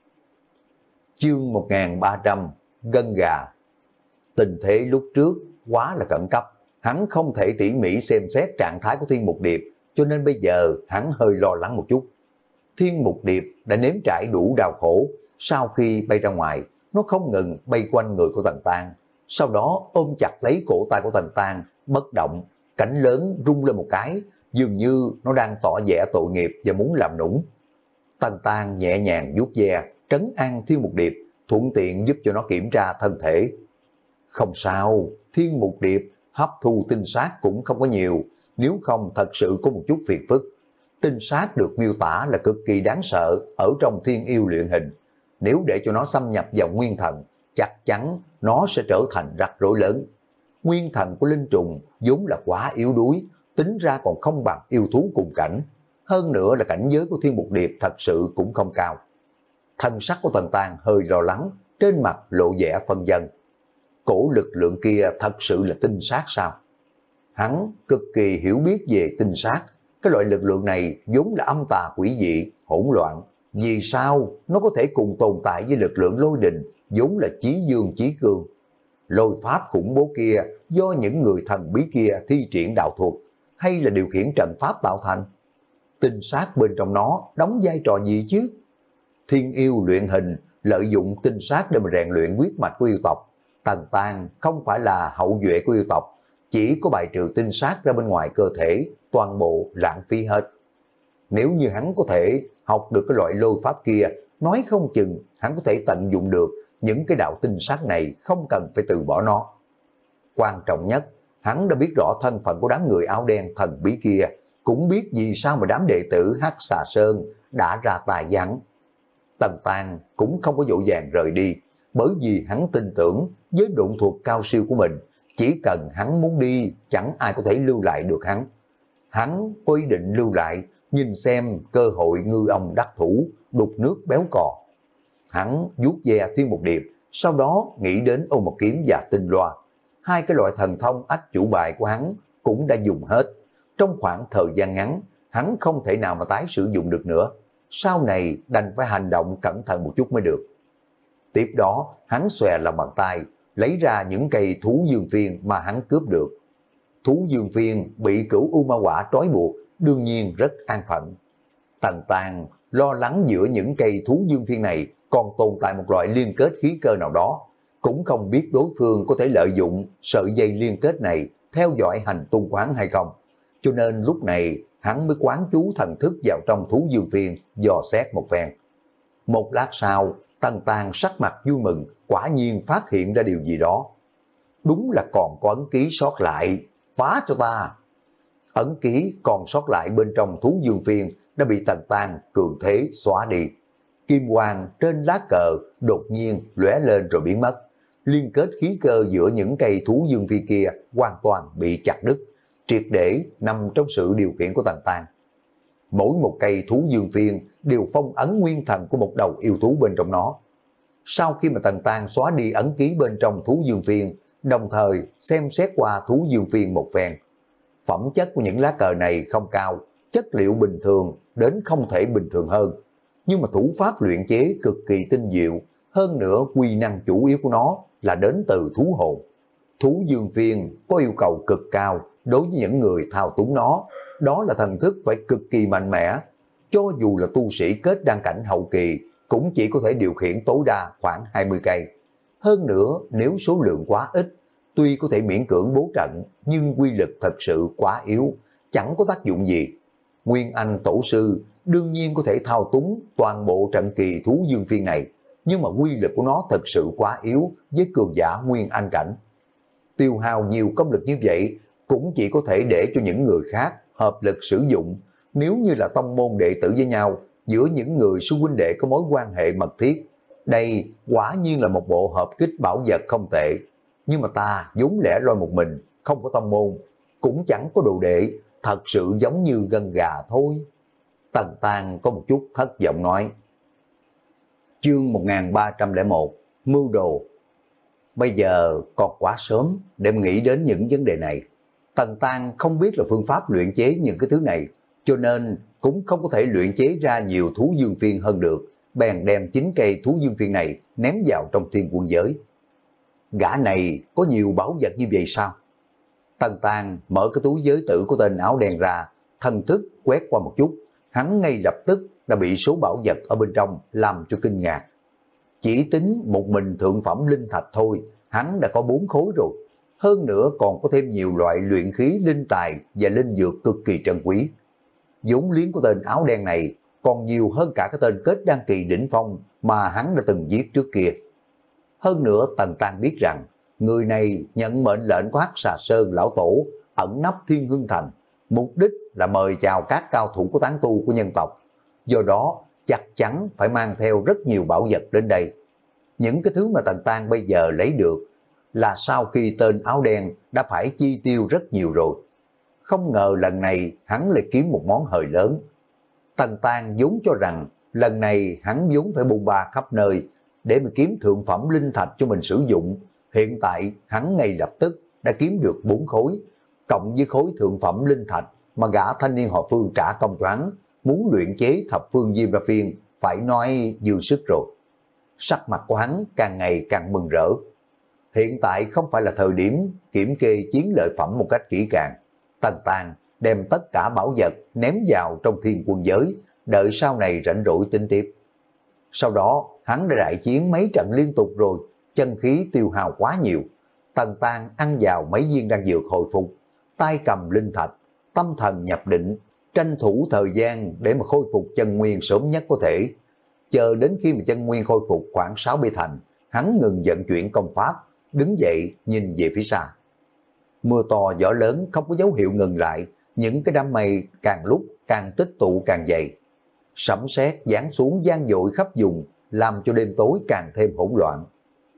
Chương một nghìn ba trăm, gân gà. Tình thế lúc trước quá là khẩn cấp, hắn không thể tỉ mỉ xem xét trạng thái của Thiên Mục Điệp, cho nên bây giờ hắn hơi lo lắng một chút. Thiên Mục Điệp đã nếm trải đủ đau khổ, sau khi bay ra ngoài, nó không ngừng bay quanh người của Tần Tang, sau đó ôm chặt lấy cổ tay của Tần Tang, bất động, cánh lớn rung lên một cái, dường như nó đang tỏ vẻ tội nghiệp và muốn làm nũng. Tần Tang nhẹ nhàng vuốt ve, trấn an Thiên Mục Điệp, thuận tiện giúp cho nó kiểm tra thân thể. Không sao, Thiên Mục Điệp hấp thu tinh sát cũng không có nhiều, nếu không thật sự có một chút phiền phức. Tinh sát được miêu tả là cực kỳ đáng sợ ở trong Thiên Yêu Luyện Hình. Nếu để cho nó xâm nhập vào nguyên thần, chắc chắn nó sẽ trở thành rắc rối lớn. Nguyên thần của linh trùng vốn là quá yếu đuối, tính ra còn không bằng yêu thú cùng cảnh. Hơn nữa là cảnh giới của Thiên Mục Điệp thật sự cũng không cao. Thân sắc của Tần Tang hơi lo lắng, trên mặt lộ vẻ phân vân. Cổ lực lượng kia thật sự là tinh sát sao? Hắn cực kỳ hiểu biết về tinh sát, cái loại lực lượng này vốn là âm tà quỷ dị, hỗn loạn. Vì sao nó có thể cùng tồn tại với lực lượng lôi đình, vốn là chí dương chí cương? Lôi pháp khủng bố kia do những người thần bí kia thi triển đạo thuật, hay là điều khiển trận pháp tạo thành? Tinh sát bên trong nó đóng vai trò gì chứ? Thiên Yêu Luyện Hình lợi dụng tinh sát để mà rèn luyện huyết mạch của yêu tộc. Tần Tang không phải là hậu duệ của yêu tộc, chỉ có bài trừ tinh sát ra bên ngoài cơ thể, toàn bộ lãng phí hết. Nếu như hắn có thể học được cái loại lôi pháp kia, nói không chừng hắn có thể tận dụng được những cái đạo tinh sát này, không cần phải từ bỏ nó. Quan trọng nhất, hắn đã biết rõ thân phận của đám người áo đen thần bí kia, cũng biết vì sao mà đám đệ tử Hắc Xà Sơn đã ra tài gián. Tần Tang cũng không có vội vàng rời đi, bởi vì hắn tin tưởng với độn thuật cao siêu của mình, chỉ cần hắn muốn đi, chẳng ai có thể lưu lại được hắn. Hắn có ý định lưu lại, nhìn xem cơ hội ngư ông đắc thủ, đục nước béo cò. Hắn vuốt ve Thiên Mục Điệp, sau đó nghĩ đến Ô Mộc Kiếm và Tinh Loa. Hai cái loại thần thông ách chủ bài của hắn cũng đã dùng hết. Trong khoảng thời gian ngắn, hắn không thể nào mà tái sử dụng được nữa. Sau này đành phải hành động cẩn thận một chút mới được. Tiếp đó, hắn xòe lòng bàn tay, lấy ra những cây thú dương phiên mà hắn cướp được. Thú dương phiên bị cửu u ma quả trói buộc, đương nhiên rất an phận. Tần Tang lo lắng giữa những cây thú dương phiên này còn tồn tại một loại liên kết khí cơ nào đó, cũng không biết đối phương có thể lợi dụng sợi dây liên kết này theo dõi hành tung của hắn hay không. Cho nên lúc này hắn mới quán chú thần thức vào trong thú dương phiên dò xét một phen. Một lát sau, Tần Tàng sắc mặt vui mừng, quả nhiên phát hiện ra điều gì đó. Đúng là còn có ấn ký sót lại, phá cho ta. Ấn ký còn sót lại bên trong thú dương phiên đã bị Tần Tàng cường thế xóa đi. Kim quang trên lá cờ đột nhiên lóe lên rồi biến mất. Liên kết khí cơ giữa những cây thú dương phi kia hoàn toàn bị chặt đứt, triệt để nằm trong sự điều khiển của Tần Tàng. Mỗi một cây thú dương phiên đều phong ấn nguyên thần của một đầu yêu thú bên trong nó. Sau khi mà Tần Tàng xóa đi ấn ký bên trong thú dương phiên, đồng thời xem xét qua thú dương phiên một phen. Phẩm chất của những lá cờ này không cao, chất liệu bình thường đến không thể bình thường hơn. Nhưng mà thủ pháp luyện chế cực kỳ tinh diệu, hơn nữa quy năng chủ yếu của nó là đến từ thú hồn. Thú dương phiên có yêu cầu cực cao đối với những người thao túng nó, đó là thần thức phải cực kỳ mạnh mẽ. Cho dù là tu sĩ kết đan cảnh hậu kỳ cũng chỉ có thể điều khiển tối đa khoảng hai mươi cây. Hơn nữa nếu số lượng quá ít, tuy có thể miễn cưỡng bố trận nhưng quy lực thật sự quá yếu, chẳng có tác dụng gì. Nguyên Anh tổ sư đương nhiên có thể thao túng toàn bộ trận kỳ thú dương phiên này, nhưng mà quy lực của nó thật sự quá yếu với cường giả Nguyên Anh cảnh. Tiêu hao nhiều công lực như vậy cũng chỉ có thể để cho những người khác hợp lực sử dụng. Nếu như là tông môn đệ tử với nhau, giữa những người sư huynh đệ có mối quan hệ mật thiết, đây quả nhiên là một bộ hợp kích bảo vật không tệ. Nhưng mà ta vốn lẻ loi một mình, không có tông môn, cũng chẳng có đồ đệ, thật sự giống như gân gà thôi. Tần Tàng có một chút thất vọng nói. Chương một nghìn ba trăm lẻ một, Mưu đồ. Bây giờ còn quá sớm để nghĩ đến những vấn đề này. Tần Tàng không biết là phương pháp luyện chế những cái thứ này, cho nên cũng không có thể luyện chế ra nhiều thú dương phiên hơn được, bèn đem chín cây thú dương phiên này ném vào trong thiên quân giới. Gã này có nhiều bảo vật như vậy sao? Tần Tàng mở cái túi giới tử của tên áo đen ra, thần thức quét qua một chút, hắn ngay lập tức đã bị số bảo vật ở bên trong làm cho kinh ngạc. Chỉ tính một mình thượng phẩm linh thạch thôi, hắn đã có bốn khối rồi. Hơn nữa còn có thêm nhiều loại luyện khí linh tài và linh dược cực kỳ trân quý. Vốn liếng của tên áo đen này còn nhiều hơn cả cái tên kết đan kỳ đỉnh phong mà hắn đã từng giết trước kia. Hơn nữa Tần Tàng biết rằng người này nhận mệnh lệnh của Hắc Xà Sơn lão tổ ẩn nấp Thiên Hưng Thành, mục đích là mời chào các cao thủ của tán tu của nhân tộc. Do đó chắc chắn phải mang theo rất nhiều bảo vật đến đây. Những cái thứ mà Tần Tàng bây giờ lấy được là sau khi tên áo đen đã phải chi tiêu rất nhiều rồi. Không ngờ lần này hắn lại kiếm một món hời lớn. Tần Tàng vốn cho rằng lần này hắn vốn phải bôn ba khắp nơi để mà kiếm thượng phẩm linh thạch cho mình sử dụng. Hiện tại hắn ngay lập tức đã kiếm được bốn khối, cộng với khối thượng phẩm linh thạch mà gã thanh niên họ Phương trả công cho hắn, muốn luyện chế thập phương diêm la phiên, phải nói dư sức rồi. Sắc mặt của hắn càng ngày càng mừng rỡ. Hiện tại không phải là thời điểm kiểm kê chiến lợi phẩm một cách kỹ càng. Tần Tàng đem tất cả bảo vật ném vào trong thiên quân giới, đợi sau này rảnh rỗi tính tiếp. Sau đó hắn đã đại chiến mấy trận liên tục rồi, chân khí tiêu hao quá nhiều. Tần Tàng ăn vào mấy viên đan dược hồi phục, tay cầm linh thạch, tâm thần nhập định, tranh thủ thời gian để mà khôi phục chân nguyên sớm nhất có thể. Chờ đến khi mà chân nguyên khôi phục khoảng sáu mươi thành, hắn ngừng vận chuyển công pháp, đứng dậy nhìn về phía xa. Mưa to gió lớn không có dấu hiệu ngừng lại, những cái đám mây càng lúc càng tích tụ càng dày. Sấm sét giáng xuống vang dội khắp vùng, làm cho đêm tối càng thêm hỗn loạn.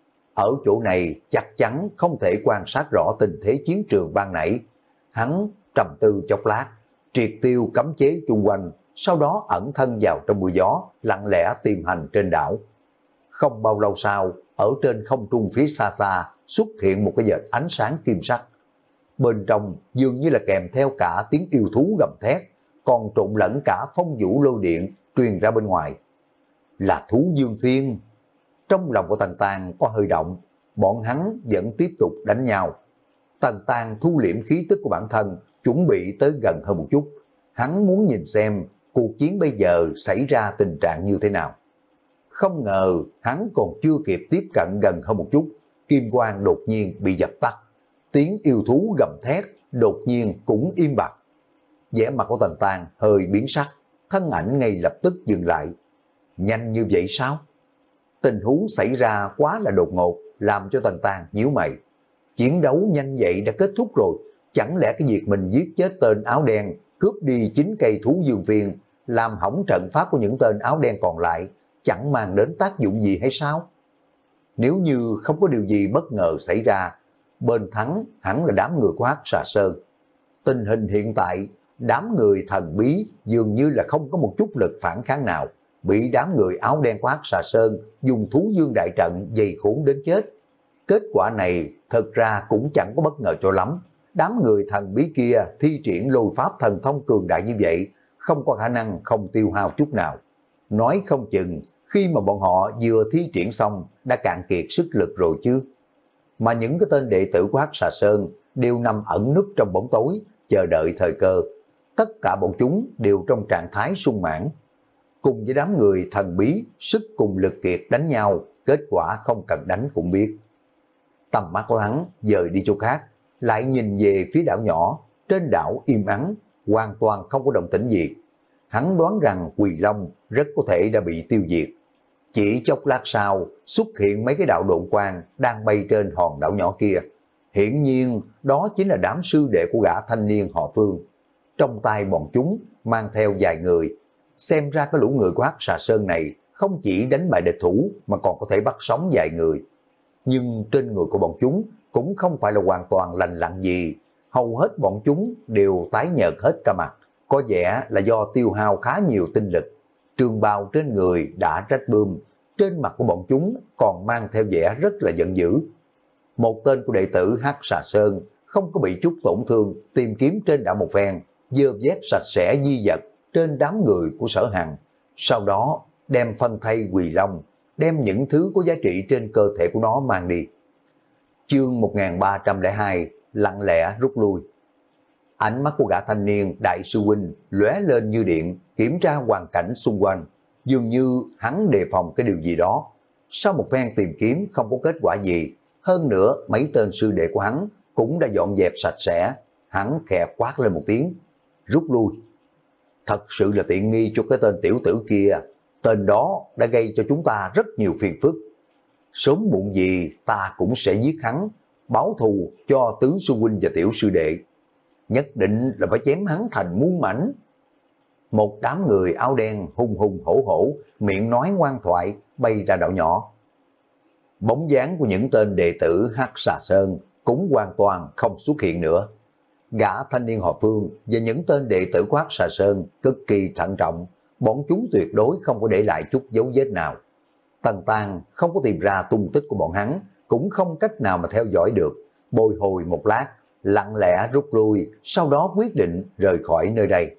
Ở chỗ này chắc chắn không thể quan sát rõ tình thế chiến trường ban nãy. Hắn trầm tư chốc lát, triệt tiêu cấm chế chung quanh, sau đó ẩn thân vào trong mưa gió, lặng lẽ tìm hành trên đảo. Không bao lâu sau, ở trên không trung phía xa xa xuất hiện một cái vệt ánh sáng kim sắc. Bên trong dường như là kèm theo cả tiếng yêu thú gầm thét, còn trộn lẫn cả phong vũ lôi điện truyền ra bên ngoài. Là thú dương phiên. Trong lòng của Tần Tàng có hơi động, bọn hắn vẫn tiếp tục đánh nhau. Tần Tàng thu liễm khí tức của bản thân, chuẩn bị tới gần hơn một chút. Hắn muốn nhìn xem cuộc chiến bây giờ xảy ra tình trạng như thế nào. Không ngờ hắn còn chưa kịp tiếp cận gần hơn một chút, kim quang đột nhiên bị dập tắt, tiếng yêu thú gầm thét đột nhiên cũng im bặt. Vẻ mặt của Tần Tang hơi biến sắc, thân ảnh ngay lập tức dừng lại. Nhanh như vậy sao? Tình huống xảy ra quá là đột ngột, làm cho Tần Tang nhíu mày. Chiến đấu nhanh vậy đã kết thúc rồi, chẳng lẽ cái việc mình giết chết tên áo đen, cướp đi chín cây thú dương phiên, làm hỏng trận pháp của những tên áo đen còn lại, chẳng mang đến tác dụng gì hay sao? Nếu như không có điều gì bất ngờ xảy ra, bên thắng hẳn là đám người của Hắc Xà Sơn. Tình hình hiện tại, đám người thần bí dường như là không có một chút lực phản kháng nào, bị đám người áo đen của Hắc Xà Sơn dùng thú dương đại trận dày khốn đến chết. Kết quả này thật ra cũng chẳng có bất ngờ cho lắm. Đám người thần bí kia thi triển lôi pháp thần thông cường đại như vậy, không có khả năng không tiêu hao chút nào. Nói không chừng khi mà bọn họ vừa thi triển xong đã cạn kiệt sức lực rồi chứ. Mà những cái tên đệ tử của Hắc Xà Sơn đều nằm ẩn núp trong bóng tối, chờ đợi thời cơ. Tất cả bọn chúng đều trong trạng thái sung mãn. Cùng với đám người thần bí, sức cùng lực kiệt đánh nhau, kết quả không cần đánh cũng biết. Tầm mắt của hắn dời đi chỗ khác, lại nhìn về phía đảo nhỏ, trên đảo im ắng, hoàn toàn không có động tĩnh gì. Hắn đoán rằng Quỳ Long rất có thể đã bị tiêu diệt. Chỉ chốc lát sau, xuất hiện mấy cái đạo độn quang đang bay trên hòn đảo nhỏ kia. Hiển nhiên, đó chính là đám sư đệ của gã thanh niên họ Phương. Trong tay bọn chúng mang theo vài người. Xem ra cái lũ người của Hắc Xà Sơn này không chỉ đánh bại địch thủ mà còn có thể bắt sống vài người. Nhưng trên người của bọn chúng cũng không phải là hoàn toàn lành lặn gì. Hầu hết bọn chúng đều tái nhợt hết cả mặt. Có vẻ là do tiêu hao khá nhiều tinh lực. Trường bào trên người đã rách bươm, trên mặt của bọn chúng còn mang theo vẻ rất là giận dữ. Một tên của đệ tử Hắc Xà Sơn không có bị chút tổn thương, tìm kiếm trên đảo một phen, dơ vét sạch sẽ di vật trên đám người của Sở Hằng. Sau đó đem phân thây Quỳ Long, đem những thứ có giá trị trên cơ thể của nó mang đi. Chương một nghìn ba trăm lẻ hai, lặng lẽ rút lui. Ánh mắt của gã thanh niên đại sư huynh lóe lên như điện, kiểm tra hoàn cảnh xung quanh, dường như hắn đề phòng cái điều gì đó. Sau một phen tìm kiếm không có kết quả gì, hơn nữa mấy tên sư đệ của hắn cũng đã dọn dẹp sạch sẽ, hắn khẽ quát lên một tiếng, rút lui. Thật sự là tiện nghi cho cái tên tiểu tử kia, tên đó đã gây cho chúng ta rất nhiều phiền phức. Sớm muộn gì ta cũng sẽ giết hắn, báo thù cho tướng sư huynh và tiểu sư đệ. Nhất định là phải chém hắn thành muôn mảnh. Một đám người áo đen hùng hùng hổ hổ, miệng nói ngoan thoại bay ra đảo nhỏ. Bóng dáng của những tên đệ tử Hắc Xà Sơn cũng hoàn toàn không xuất hiện nữa. Gã thanh niên họ Phương và những tên đệ tử của Hắc Xà Sơn cực kỳ thận trọng, bọn chúng tuyệt đối không có để lại chút dấu vết nào. Tần Tang không có tìm ra tung tích của bọn hắn, cũng không cách nào mà theo dõi được. Bồi hồi một lát, lặng lẽ rút lui, sau đó quyết định rời khỏi nơi đây.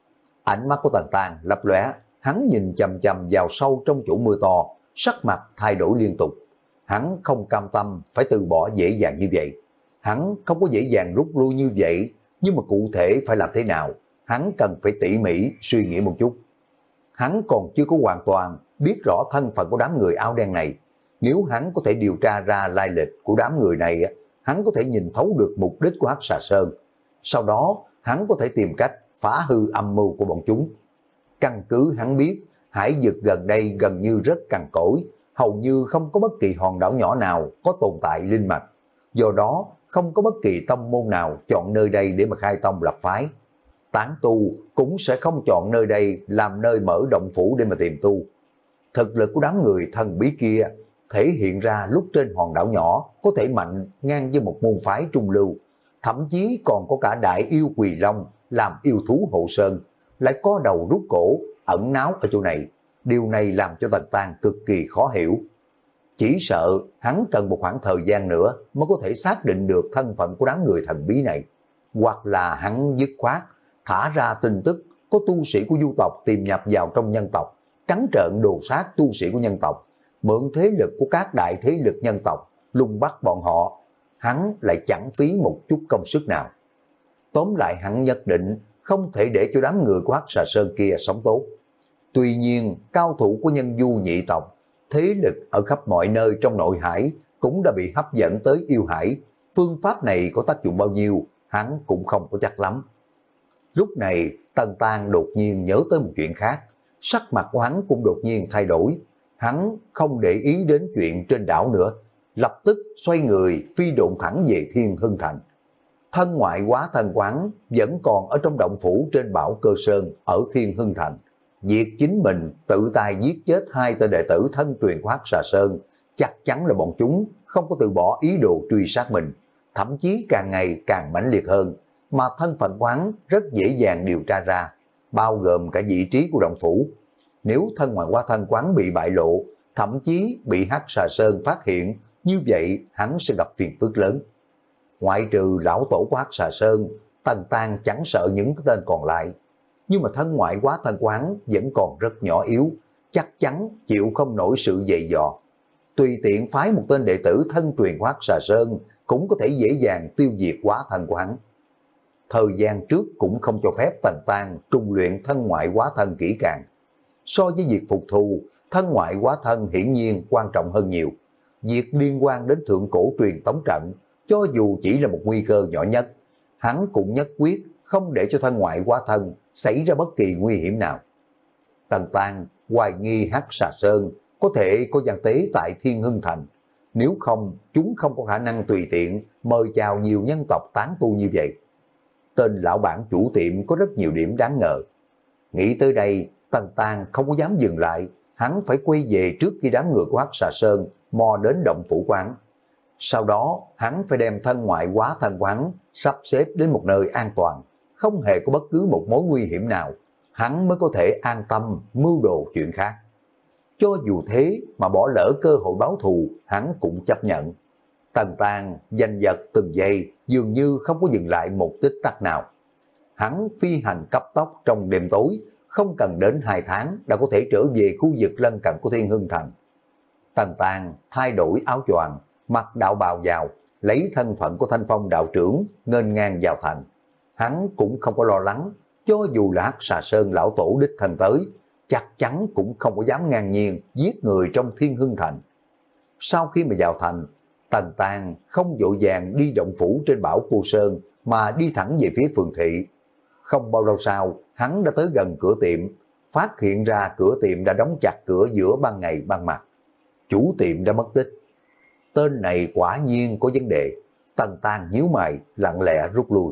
Ánh mắt của Tần Tang lấp lóe, hắn nhìn chằm chằm vào sâu trong chỗ mưa to, sắc mặt thay đổi liên tục. Hắn không cam tâm phải từ bỏ dễ dàng như vậy. Hắn không có dễ dàng rút lui như vậy, nhưng mà cụ thể phải làm thế nào, hắn cần phải tỉ mỉ suy nghĩ một chút. Hắn còn chưa có hoàn toàn biết rõ thân phận của đám người áo đen này. Nếu hắn có thể điều tra ra lai lịch của đám người này, hắn có thể nhìn thấu được mục đích của Hắc Xà Sơn. Sau đó, hắn có thể tìm cách phá hư âm mưu của bọn chúng. Căn cứ hắn biết, hải vực gần đây gần như rất cằn cỗi, hầu như không có bất kỳ hòn đảo nhỏ nào có tồn tại linh mạch. Do đó, không có bất kỳ tông môn nào chọn nơi đây để mà khai tông lập phái. Tán tu cũng sẽ không chọn nơi đây làm nơi mở động phủ để mà tìm tu. Thực lực của đám người thần bí kia thể hiện ra lúc trên hòn đảo nhỏ có thể mạnh ngang với một môn phái trung lưu, thậm chí còn có cả đại yêu Quỳ Long làm yêu thú hộ sơn, lại có đầu rút cổ, ẩn náu ở chỗ này. Điều này làm cho Tần Tang cực kỳ khó hiểu. Chỉ sợ hắn cần một khoảng thời gian nữa mới có thể xác định được thân phận của đám người thần bí này. Hoặc là hắn dứt khoát thả ra tin tức có tu sĩ của du tộc tìm nhập vào trong nhân tộc, trắng trợn đồ sát tu sĩ của nhân tộc, mượn thế lực của các đại thế lực nhân tộc, lùng bắt bọn họ. Hắn lại chẳng phí một chút công sức nào. Tóm lại hắn nhất định không thể để cho đám người của Hắc Xà Sơn kia sống tốt. Tuy nhiên, cao thủ của nhân du nhị tộc, thế lực ở khắp mọi nơi trong nội hải cũng đã bị hấp dẫn tới yêu hải. Phương pháp này có tác dụng bao nhiêu, hắn cũng không có chắc lắm. Lúc này, Tần Tang đột nhiên nhớ tới một chuyện khác, sắc mặt của hắn cũng đột nhiên thay đổi. Hắn không để ý đến chuyện trên đảo nữa, lập tức xoay người phi độn thẳng về Thiên Hưng Thành. Thân ngoại hóa thân quán vẫn còn ở trong động phủ trên Bảo Cơ Sơn ở Thiên Hưng Thành. Việc chính mình tự tay giết chết hai tên đệ tử thân truyền của Hắc Xà Sơn, chắc chắn là bọn chúng không có từ bỏ ý đồ truy sát mình, thậm chí càng ngày càng mãnh liệt hơn, mà thân phận quán rất dễ dàng điều tra ra, bao gồm cả vị trí của động phủ. Nếu thân ngoại hóa thân quán bị bại lộ, thậm chí bị Hắc Xà Sơn phát hiện, như vậy hắn sẽ gặp phiền phức lớn. Ngoại trừ lão tổ của Hắc Xà Sơn, Tần Tang chẳng sợ những cái tên còn lại, nhưng mà thân ngoại hóa thân quán vẫn còn rất nhỏ yếu, chắc chắn chịu không nổi sự dày dò. Tùy tiện phái một tên đệ tử thân truyền của Hắc Xà Sơn cũng có thể dễ dàng tiêu diệt hóa thân của hắn. Thời gian trước cũng không cho phép Tần Tang trung luyện thân ngoại hóa thân kỹ càng. So với việc phục thù, thân ngoại hóa thân hiển nhiên quan trọng hơn nhiều. Việc liên quan đến thượng cổ truyền tống trận, cho dù chỉ là một nguy cơ nhỏ nhất, hắn cũng nhất quyết không để cho thân ngoại hóa thân xảy ra bất kỳ nguy hiểm nào. Tần Tang hoài nghi Hắc Xà Sơn có thể có gian tế tại Thiên Hưng Thành, nếu không chúng không có khả năng tùy tiện mời chào nhiều nhân tộc tán tu như vậy. Tên lão bản chủ tiệm có rất nhiều điểm đáng ngờ. Nghĩ tới đây, Tần Tang không có dám dừng lại, hắn phải quay về trước khi đám người của Hắc Xà Sơn mò đến động phủ quán. Sau đó, hắn phải đem thân ngoại hóa thân quán sắp xếp đến một nơi an toàn, không hề có bất cứ một mối nguy hiểm nào, hắn mới có thể an tâm mưu đồ chuyện khác. Cho dù thế mà bỏ lỡ cơ hội báo thù, hắn cũng chấp nhận. Tần Tang giành giật từng giây, dường như không có dừng lại một tích tắc nào. Hắn phi hành cấp tốc trong đêm tối, không cần đến hai tháng đã có thể trở về khu vực lân cận của Thiên Hưng Thành. Tần Tang thay đổi áo choàng, mặc đạo bào vào, lấy thân phận của Thanh Phong đạo trưởng nghênh ngang vào thành. Hắn cũng không có lo lắng, cho dù là Hắc Xà Sơn lão tổ đích thân tới, chắc chắn cũng không có dám ngang nhiên giết người trong Thiên Hưng Thành. Sau khi mà vào thành, Tần Tang không vội vàng đi động phủ trên Bảo Cô Sơn mà đi thẳng về phía phường thị. Không bao lâu sau, hắn đã tới gần cửa tiệm, phát hiện ra cửa tiệm đã đóng chặt cửa giữa ban ngày ban mặt. Chủ tiệm đã mất tích. Tên này quả nhiên có vấn đề. Tần Tang nhíu mày, lặng lẽ rút lui.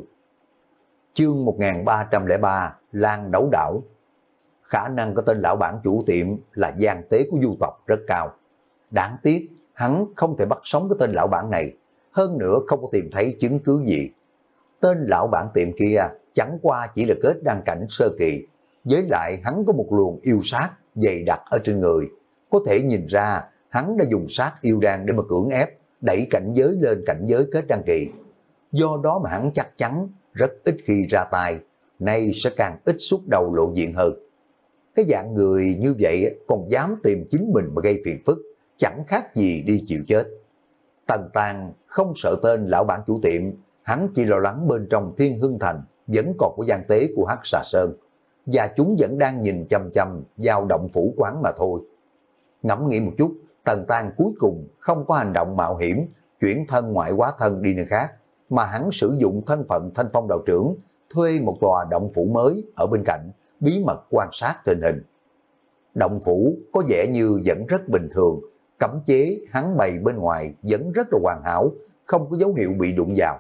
Chương một nghìn ba trăm lẻ ba, Lan Đấu Đảo. Khả năng của tên lão bản chủ tiệm là gian tế của du tộc rất cao. Đáng tiếc, hắn không thể bắt sống cái tên lão bản này, hơn nữa không có tìm thấy chứng cứ gì. Tên lão bản tiệm kia chẳng qua chỉ là kết đăng cảnh sơ kỳ, với lại hắn có một luồng yêu sát dày đặc ở trên người, có thể nhìn ra hắn đã dùng sát yêu đan để mà cưỡng ép, đẩy cảnh giới lên cảnh giới kết đăng kỳ. Do đó mà hắn chắc chắn rất ít khi ra tay, nay sẽ càng ít xuất đầu lộ diện hơn. Cái dạng người như vậy còn dám tìm chính mình mà gây phiền phức, chẳng khác gì đi chịu chết. Tần Tang không sợ tên lão bản chủ tiệm, hắn chỉ lo lắng bên trong Thiên Hưng Thành vẫn còn có gian tế của Hắc Xà Sơn, và chúng vẫn đang nhìn chăm chăm vào động phủ quán mà thôi. Ngẫm nghĩ một chút, Tần Tang cuối cùng không có hành động mạo hiểm, chuyển thân ngoại hóa thân đi nơi khác, mà hắn sử dụng thân phận Thanh Phong đạo trưởng, thuê một tòa động phủ mới ở bên cạnh, bí mật quan sát tình hình. Động phủ có vẻ như vẫn rất bình thường, cấm chế hắn bày bên ngoài vẫn rất là hoàn hảo, không có dấu hiệu bị đụng vào.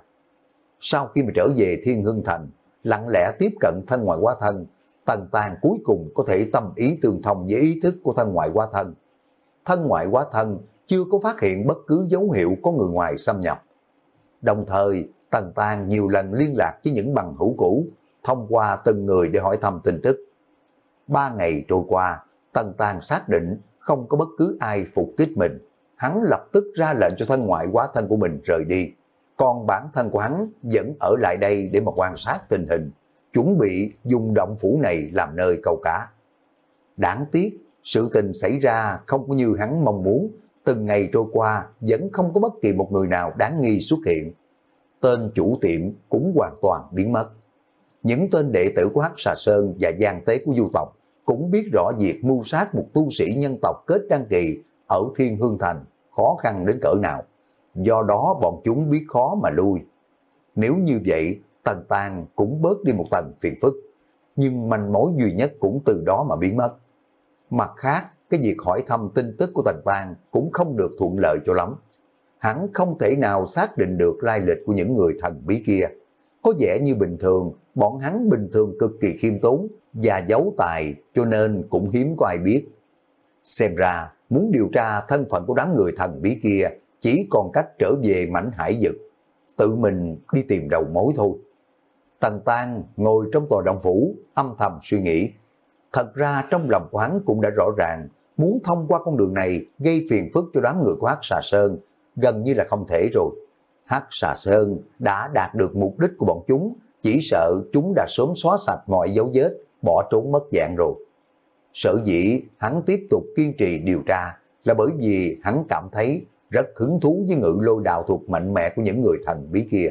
Sau khi mà trở về Thiên Hưng Thành, lặng lẽ tiếp cận thân ngoại hóa thân, Tần Tang cuối cùng có thể tâm ý tương thông với ý thức của thân ngoại hóa thân. Thân ngoại hóa thân chưa có phát hiện bất cứ dấu hiệu có người ngoài xâm nhập. Đồng thời, Tần Tang nhiều lần liên lạc với những bằng hữu cũ, thông qua từng người để hỏi thăm tin tức. Ba ngày trôi qua, Tần Tang xác định không có bất cứ ai phục kích mình. Hắn lập tức ra lệnh cho thân ngoại hóa thân của mình rời đi. Còn bản thân của hắn vẫn ở lại đây để mà quan sát tình hình, chuẩn bị dùng động phủ này làm nơi câu cá. Đáng tiếc, sự tình xảy ra không có như hắn mong muốn. Từng ngày trôi qua, vẫn không có bất kỳ một người nào đáng nghi xuất hiện. Tên chủ tiệm cũng hoàn toàn biến mất. Những tên đệ tử của Hắc Xà Sơn và gian tế của du tộc cũng biết rõ việc mưu sát một tu sĩ nhân tộc kết đăng kỳ ở Thiên Hương Thành khó khăn đến cỡ nào, do đó bọn chúng biết khó mà lui. Nếu như vậy, Tần Tang cũng bớt đi một tầng phiền phức, nhưng manh mối duy nhất cũng từ đó mà biến mất. Mặt khác, cái việc hỏi thăm tin tức của Tần Tang cũng không được thuận lợi cho lắm. Hắn không thể nào xác định được lai lịch của những người thần bí kia. Có vẻ như bình thường, bọn hắn bình thường cực kỳ khiêm tốn và giấu tài, cho nên cũng hiếm có ai biết. Xem ra, muốn điều tra thân phận của đám người thần bí kia, chỉ còn cách trở về mảnh hải vực, tự mình đi tìm đầu mối thôi. Tần Tang ngồi trong tòa động phủ, âm thầm suy nghĩ. Thật ra trong lòng của hắn cũng đã rõ ràng, muốn thông qua con đường này gây phiền phức cho đám người của Hắc Xà Sơn, gần như là không thể rồi. Hắc Xà Sơn đã đạt được mục đích của bọn chúng, chỉ sợ chúng đã sớm xóa sạch mọi dấu vết, bỏ trốn mất dạng rồi. Sở dĩ hắn tiếp tục kiên trì điều tra là bởi vì hắn cảm thấy rất hứng thú với ngự lôi đạo thuật mạnh mẽ của những người thần bí kia.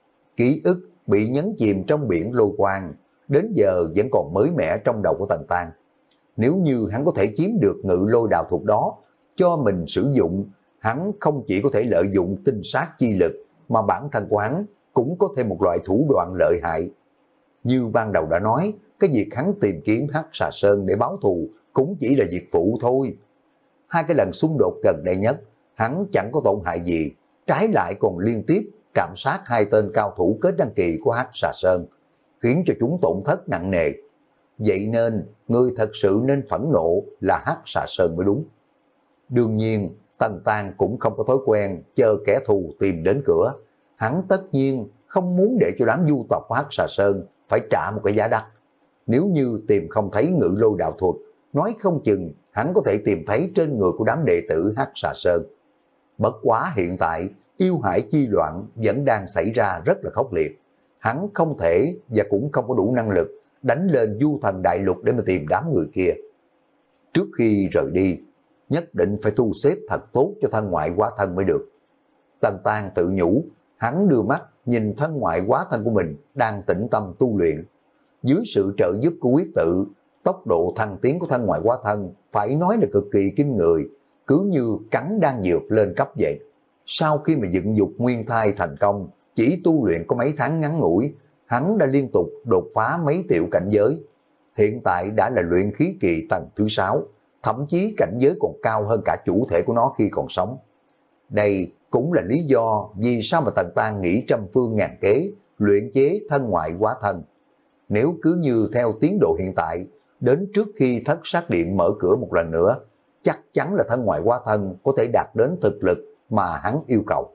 Ký ức bị nhấn chìm trong biển lôi quang, đến giờ vẫn còn mới mẻ trong đầu của Tần Tang. Nếu như hắn có thể chiếm được ngự lôi đạo thuật đó cho mình sử dụng, hắn không chỉ có thể lợi dụng tinh sát chi lực, mà bản thân của hắn cũng có thêm một loại thủ đoạn lợi hại. Như ban đầu đã nói, cái việc hắn tìm kiếm Hắc Xà Sơn để báo thù cũng chỉ là việc phụ thôi. Hai cái lần xung đột gần đây nhất, hắn chẳng có tổn hại gì, trái lại còn liên tiếp trảm sát hai tên cao thủ kết đăng kỳ của Hắc Xà Sơn, khiến cho chúng tổn thất nặng nề. Vậy nên, người thật sự nên phẫn nộ là Hắc Xà Sơn mới đúng. Đương nhiên, Tần Tang cũng không có thói quen chờ kẻ thù tìm đến cửa. Hắn tất nhiên không muốn để cho đám du tộc của Hắc Xà Sơn phải trả một cái giá đắt. Nếu như tìm không thấy ngự lôi đạo thuật, nói không chừng hắn có thể tìm thấy trên người của đám đệ tử Hắc Xà Sơn. Bất quá hiện tại, yêu hải chi loạn vẫn đang xảy ra rất là khốc liệt. Hắn không thể và cũng không có đủ năng lực đánh lên du thần đại lục để mà tìm đám người kia. Trước khi rời đi, nhất định phải thu xếp thật tốt cho thân ngoại hóa thân mới được. Tần Tang tự nhủ, hắn đưa mắt nhìn thân ngoại hóa thân của mình đang tĩnh tâm tu luyện. Dưới sự trợ giúp của quyết tự, tốc độ thăng tiến của thân ngoại hóa thân phải nói là cực kỳ kinh người, cứ như cắn đang dược lên cấp vậy. Sau khi mà dựng dục nguyên thai thành công, chỉ tu luyện có mấy tháng ngắn ngủi, hắn đã liên tục đột phá mấy tiểu cảnh giới. Hiện tại đã là luyện khí kỳ tầng thứ sáu, thậm chí cảnh giới còn cao hơn cả chủ thể của nó khi còn sống. Đây cũng là lý do vì sao mà Tần Tang nghĩ trăm phương ngàn kế, luyện chế thân ngoại hóa thân. Nếu cứ như theo tiến độ hiện tại, đến trước khi thất sát điện mở cửa một lần nữa, chắc chắn là thân ngoại hóa thân có thể đạt đến thực lực mà hắn yêu cầu.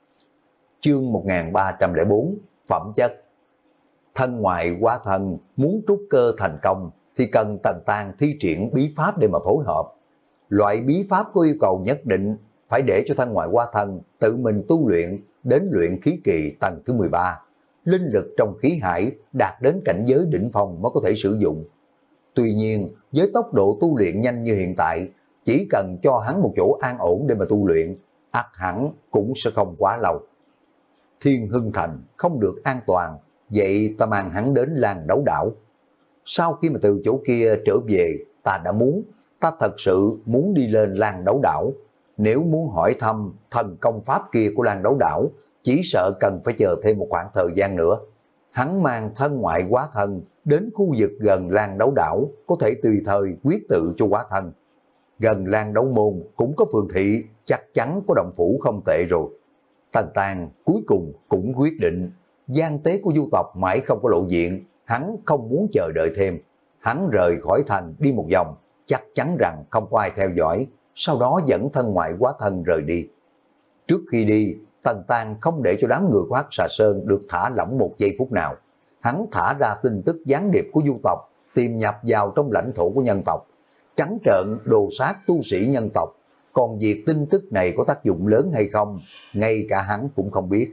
Chương một nghìn ba trăm lẻ bốn, Phẩm chất. Thân ngoại hóa thân muốn trúc cơ thành công thì cần Tần Tang thi triển bí pháp để mà phối hợp. Loại bí pháp có yêu cầu nhất định phải để cho thân ngoại hóa thân tự mình tu luyện đến luyện khí kỳ tầng thứ mười ba. Linh lực trong khí hải đạt đến cảnh giới đỉnh phong mới có thể sử dụng. Tuy nhiên, với tốc độ tu luyện nhanh như hiện tại, chỉ cần cho hắn một chỗ an ổn để mà tu luyện, ắt hẳn cũng sẽ không quá lâu. Thiên Hưng Thành không được an toàn, vậy ta mang hắn đến làng đấu đảo. Sau khi mà từ chỗ kia trở về, ta đã muốn, ta thật sự muốn đi lên làng đấu đảo. Nếu muốn hỏi thăm thần công pháp kia của làng đấu đảo, chỉ sợ cần phải chờ thêm một khoảng thời gian nữa. Hắn mang thân ngoại hóa thân đến khu vực gần làng đấu đảo, có thể tùy thời quyết tự cho hóa thân. Gần làng đấu môn cũng có phường thị, chắc chắn có động phủ không tệ rồi. Tần Tang cuối cùng cũng quyết định, gian tế của du tộc mãi không có lộ diện, hắn không muốn chờ đợi thêm. Hắn rời khỏi thành đi một vòng, chắc chắn rằng không có ai theo dõi, sau đó dẫn thân ngoại hóa thân rời đi. Trước khi đi, Tần Tang không để cho đám người của Hắc Xà Sơn được thả lỏng một giây phút nào. Hắn thả ra tin tức gián điệp của du tộc, tìm nhập vào trong lãnh thổ của nhân tộc, trắng trợn đồ sát tu sĩ nhân tộc. Còn việc tin tức này có tác dụng lớn hay không, ngay cả hắn cũng không biết.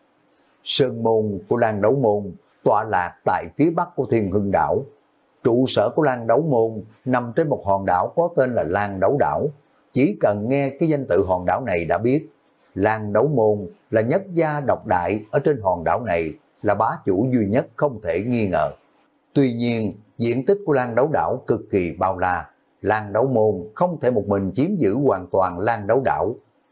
Sơn môn của Lan Đấu Môn tọa lạc tại phía bắc của Thiên Hưng Đảo. Trụ sở của Lan Đấu Môn nằm trên một hòn đảo có tên là Lan Đấu Đảo. Chỉ cần nghe cái danh tự hòn đảo này đã biết, Lan Đấu Môn là nhất gia độc đại ở trên hòn đảo này, là bá chủ duy nhất không thể nghi ngờ. Tuy nhiên, diện tích của Lan Đấu Đảo cực kỳ bao la. Lan Đấu Môn không thể một mình chiếm giữ hoàn toàn Lan Đấu Đảo.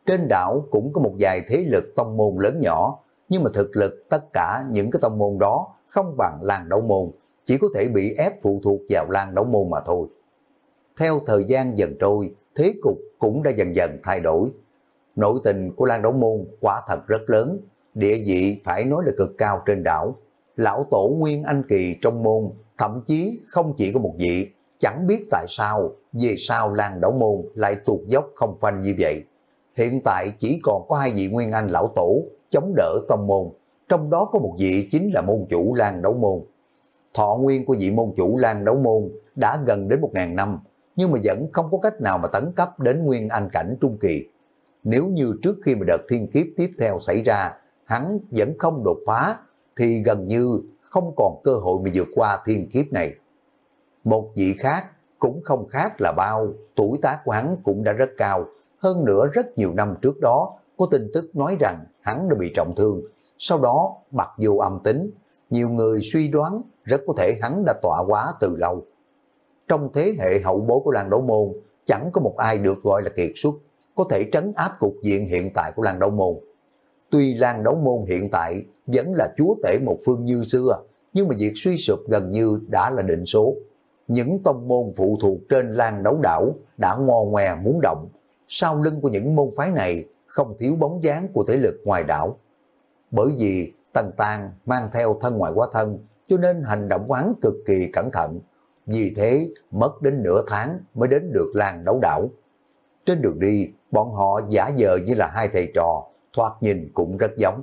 Trên đảo cũng có một vài thế lực tông môn lớn nhỏ, nhưng mà thực lực tất cả những cái tông môn đó không bằng Lang Đấu Môn, chỉ có thể bị ép phụ thuộc vào Lang Đấu Môn mà thôi. Theo thời gian dần trôi, thế cục cũng đã dần dần thay đổi. Nội tình của Lang Đấu Môn quả thật rất lớn, địa vị phải nói là cực cao trên đảo. Lão tổ Nguyên Anh Kỳ trong môn, thậm chí không chỉ có một vị, chẳng biết tại sao, về sau Lang Đấu Môn lại tuột dốc không phanh như vậy. Hiện tại chỉ còn có hai vị Nguyên Anh lão tổ chống đỡ tông môn, trong đó có một vị chính là môn chủ Lang Đấu Môn. Thọ nguyên của vị môn chủ Lang Đấu Môn đã gần đến một ngàn năm, nhưng mà vẫn không có cách nào mà tấn cấp đến Nguyên Anh cảnh trung kỳ. Nếu như trước khi mà đợt thiên kiếp tiếp theo xảy ra, hắn vẫn không đột phá, thì gần như không còn cơ hội mà vượt qua thiên kiếp này. Một vị khác cũng không khác là bao, tuổi tác của hắn cũng đã rất cao, hơn nữa rất nhiều năm trước đó có tin tức nói rằng hắn đã bị trọng thương, sau đó bật vô âm tính, nhiều người suy đoán rất có thể hắn đã tọa hóa từ lâu. Trong thế hệ hậu bối của Lang Đấu Môn, chẳng có một ai được gọi là kiệt xuất, có thể trấn áp cục diện hiện tại của Lang Đấu Môn. Tuy Lang Đấu Môn hiện tại vẫn là chúa tể một phương như xưa, nhưng mà việc suy sụp gần như đã là định số. Những tông môn phụ thuộc trên Lang Đấu đảo đã ngo ngoe muốn động. Sau lưng của những môn phái này không thiếu bóng dáng của thế lực ngoài đảo. Bởi vì Tần Tàng mang theo thân ngoại hóa thân, cho nên hành động quán cực kỳ cẩn thận. Vì thế mất đến nửa tháng mới đến được Lang Đấu đảo. Trên đường đi, bọn họ giả vờ như là hai thầy trò, thoạt nhìn cũng rất giống.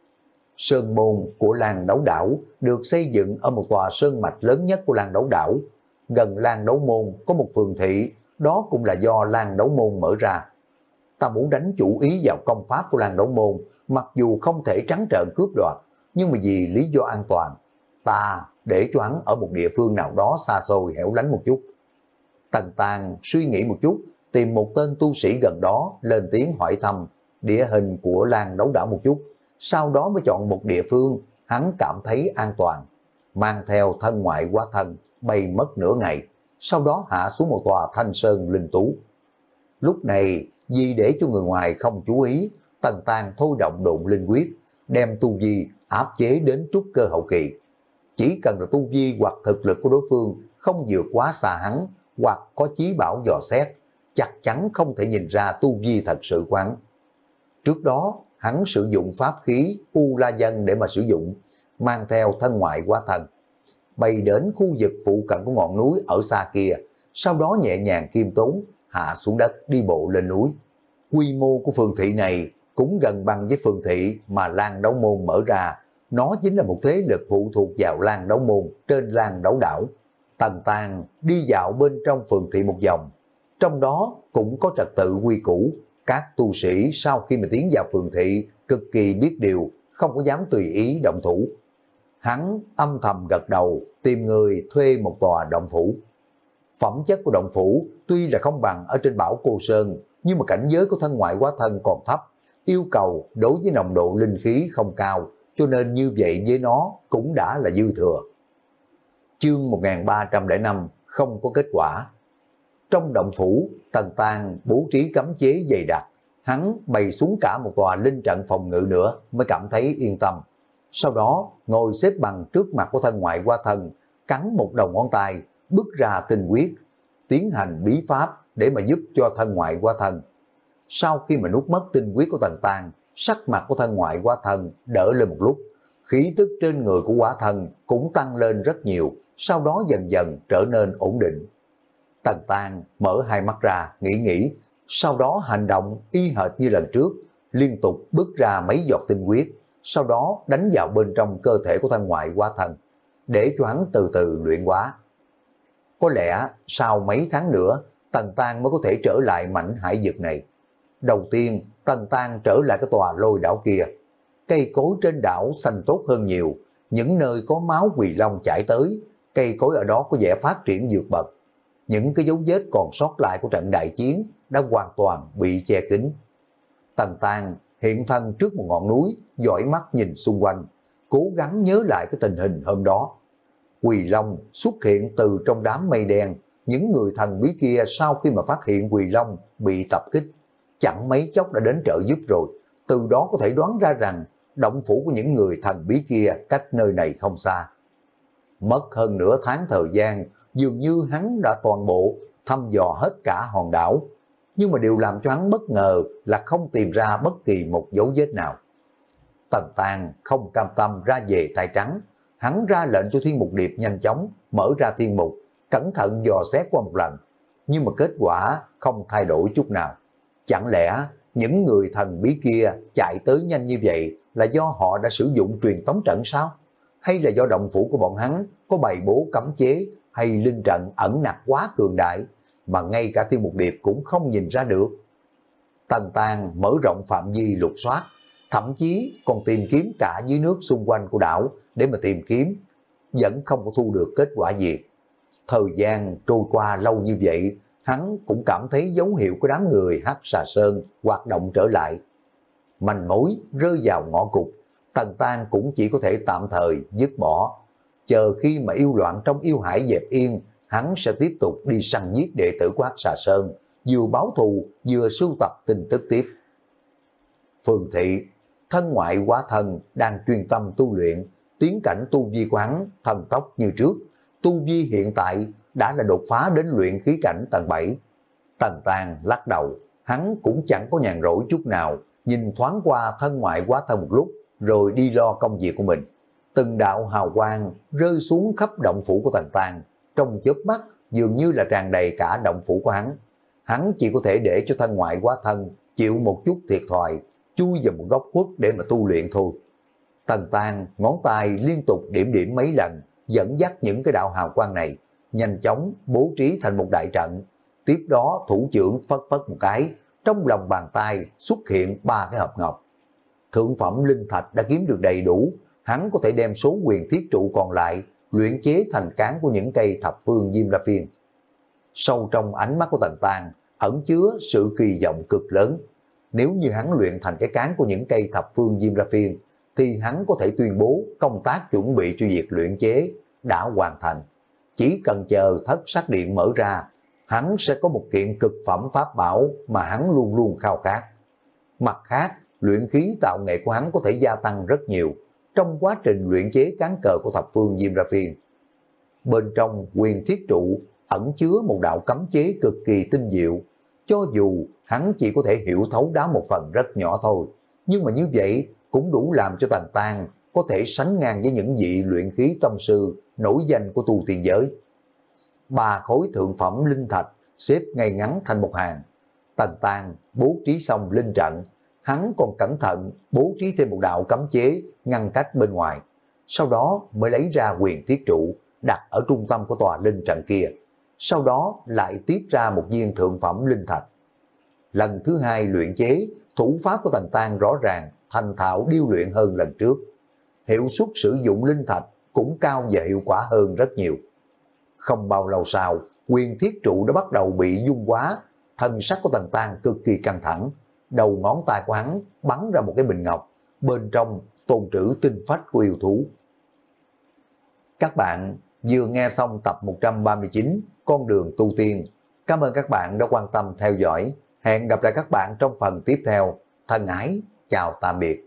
Sơn môn của Lang Đấu đảo được xây dựng ở một tòa sơn mạch lớn nhất của Lang Đấu đảo. Gần Lang Đấu Môn có một phường thị, đó cũng là do Lang Đấu Môn mở ra. Ta muốn đánh chủ ý vào công pháp của Lang Đấu Môn, mặc dù không thể trắng trợn cướp đoạt, nhưng mà vì lý do an toàn, ta để cho hắn ở một địa phương nào đó xa xôi hẻo lánh một chút. Tần Tàng suy nghĩ một chút, tìm một tên tu sĩ gần đó, lên tiếng hỏi thăm địa hình của Lang Đấu đảo một chút, sau đó mới chọn một địa phương hắn cảm thấy an toàn, mang theo thân ngoại hóa thân, bay mất nửa ngày, sau đó hạ xuống một tòa thanh sơn linh tú. Lúc này, vì để cho người ngoài không chú ý, Tần Tàng thôi động độn linh quyết, đem tu vi áp chế đến trúc cơ hậu kỳ. Chỉ cần là tu vi hoặc thực lực của đối phương không vượt quá xa hắn, hoặc có chí bảo dò xét, chắc chắn không thể nhìn ra tu vi thật sự của hắn. Trước đó, hắn sử dụng pháp khí U La Dân để mà sử dụng, mang theo thân ngoại hóa thân, bay đến khu vực phụ cận của ngọn núi ở xa kia, sau đó nhẹ nhàng khiêm tốn hạ xuống đất đi bộ lên núi. Quy mô của phường thị này cũng gần bằng với phường thị mà Lang Đấu Môn mở ra, nó chính là một thế lực phụ thuộc vào Lang Đấu Môn trên Lang Đấu đảo. Tần Tàng đi dạo bên trong phường thị một vòng, trong đó cũng có trật tự quy củ. Các tu sĩ sau khi mà tiến vào phường thị cực kỳ biết điều, không có dám tùy ý động thủ. Hắn âm thầm gật đầu, tìm người thuê một tòa động phủ. Phẩm chất của động phủ tuy là không bằng ở trên Bảo Cô Sơn, nhưng mà cảnh giới của thân ngoại hóa thân còn thấp, yêu cầu đối với nồng độ linh khí không cao, cho nên như vậy với nó cũng đã là dư thừa. Chương một nghìn ba trăm lẻ năm không có kết quả. Trong động phủ, Tần Tàng bố trí cấm chế dày đặc, hắn bày xuống cả một tòa linh trận phòng ngự nữa mới cảm thấy yên tâm. Sau đó ngồi xếp bằng trước mặt của thân ngoại hóa thân, cắn một đầu ngón tay, bứt ra tinh quyết, tiến hành bí pháp để mà giúp cho thân ngoại hóa thân. Sau khi mà nuốt mất tinh quyết của Tần Tàng, sắc mặt của thân ngoại hóa thân đỡ lên một lúc, khí tức trên người của hóa thân cũng tăng lên rất nhiều, sau đó dần dần trở nên ổn định. Tần Tàng mở hai mắt ra, nghĩ nghĩ, sau đó hành động y hệt như lần trước, liên tục bước ra mấy giọt tinh huyết, sau đó đánh vào bên trong cơ thể của thân ngoại hóa thân, để cho hắn từ từ luyện hóa. Có lẽ sau mấy tháng nữa, Tần Tàng mới có thể trở lại mảnh hải vực này. Đầu tiên, Tần Tàng trở lại cái tòa lôi đảo kia. Cây cối trên đảo xanh tốt hơn nhiều, những nơi có máu quỳ long chảy tới, cây cối ở đó có vẻ phát triển vượt bậc. Những cái dấu vết còn sót lại của trận đại chiến đã hoàn toàn bị che kín. Tần Tàng hiện thân trước một ngọn núi, dõi mắt nhìn xung quanh, cố gắng nhớ lại cái tình hình hôm đó. Quỳ long xuất hiện từ trong đám mây đen, những người thần bí kia sau khi mà phát hiện Quỳ long bị tập kích, chẳng mấy chốc đã đến trợ giúp rồi, từ đó có thể đoán ra rằng động phủ của những người thần bí kia cách nơi này không xa. Mất hơn nửa tháng thời gian, dường như hắn đã toàn bộ thăm dò hết cả hòn đảo, nhưng mà điều làm cho hắn bất ngờ là không tìm ra bất kỳ một dấu vết nào. Tần Tàng không cam tâm ra về tay trắng, hắn ra lệnh cho Thiên Mục Điệp nhanh chóng mở ra thiên mục, cẩn thận dò xét qua một lần, nhưng mà kết quả không thay đổi chút nào. Chẳng lẽ những người thần bí kia chạy tới nhanh như vậy là do họ đã sử dụng truyền tống trận sao? Hay là do động phủ của bọn hắn có bày bố cấm chế hay linh trận ẩn nặc quá cường đại mà ngay cả Thiên Mục Điệp cũng không nhìn ra được? Tần Tàng mở rộng phạm vi lục soát, thậm chí còn tìm kiếm cả dưới nước xung quanh của đảo để mà tìm kiếm, vẫn không có thu được kết quả gì. Thời gian trôi qua lâu như vậy, hắn cũng cảm thấy dấu hiệu của đám người Hắc Xà Sơn hoạt động trở lại. Manh mối rơi vào ngõ cụt, Tần Tàng cũng chỉ có thể tạm thời dứt bỏ. Chờ khi mà yêu loạn trong yêu hải dẹp yên, hắn sẽ tiếp tục đi săn giết đệ tử của Hắc Xà Sơn, vừa báo thù vừa sưu tập tin tức tiếp. Phương Thị, thân ngoại hóa thân, đang chuyên tâm tu luyện, tiến cảnh tu vi của hắn thần tốc như trước, tu vi hiện tại đã là đột phá đến luyện khí cảnh tầng bảy. Tần Tàng lắc đầu, hắn cũng chẳng có nhàn rỗi chút nào, nhìn thoáng qua thân ngoại hóa thân một lúc, rồi đi lo công việc của mình. Từng đạo hào quang rơi xuống khắp động phủ của Tần Tàng, trong chớp mắt dường như là tràn đầy cả động phủ của hắn. Hắn chỉ có thể để cho thân ngoại hóa thân chịu một chút thiệt thòi, chui vào một góc khuất để mà tu luyện thôi. Tần Tàng ngón tay liên tục điểm điểm mấy lần, dẫn dắt những cái đạo hào quang này, nhanh chóng bố trí thành một đại trận. Tiếp đó thủ trưởng phất phất một cái, trong lòng bàn tay xuất hiện ba cái hộp ngọc. Thượng phẩm linh thạch đã kiếm được đầy đủ, hắn có thể đem số quyền thiết trụ còn lại luyện chế thành cán của những cây thập phương Diêm La Phiên. Sâu trong ánh mắt của Tần Tàng ẩn chứa sự kỳ vọng cực lớn. Nếu như hắn luyện thành cái cán của những cây thập phương Diêm La Phiên, thì hắn có thể tuyên bố công tác chuẩn bị cho việc luyện chế đã hoàn thành. Chỉ cần chờ thất sắc điện mở ra, hắn sẽ có một kiện cực phẩm pháp bảo mà hắn luôn luôn khao khát. Mặt khác, luyện khí tạo nghệ của hắn có thể gia tăng rất nhiều trong quá trình luyện chế cán cờ của thập phương Diêm La Phiên. Bên trong quyền thiết trụ ẩn chứa một đạo cấm chế cực kỳ tinh diệu. Cho dù hắn chỉ có thể hiểu thấu đáo một phần rất nhỏ thôi, nhưng mà như vậy cũng đủ làm cho Tần Tàng có thể sánh ngang với những vị luyện khí tông sư nổi danh của tu tiên giới. Ba khối thượng phẩm linh thạch xếp ngay ngắn thành một hàng. Tần Tàng bố trí xong linh trận, hắn còn cẩn thận bố trí thêm một đạo cấm chế ngăn cách bên ngoài. Sau đó mới lấy ra quyền thiết trụ đặt ở trung tâm của tòa linh trận kia. Sau đó lại tiếp ra một viên thượng phẩm linh thạch. Lần thứ hai luyện chế, thủ pháp của Tần Tàng rõ ràng thành thạo điêu luyện hơn lần trước. Hiệu suất sử dụng linh thạch cũng cao và hiệu quả hơn rất nhiều. Không bao lâu sau, quyền thiết trụ đã bắt đầu bị dung hóa, thân sắc của Tần Tàng cực kỳ căng thẳng. Đầu ngón tay của hắn bắn ra một cái bình ngọc, bên trong tồn trữ tinh phách của yêu thú. Các bạn vừa nghe xong tập một trăm ba mươi chín Con đường tu tiên. Cảm ơn các bạn đã quan tâm theo dõi. Hẹn gặp lại các bạn trong phần tiếp theo. Thân ái, chào tạm biệt.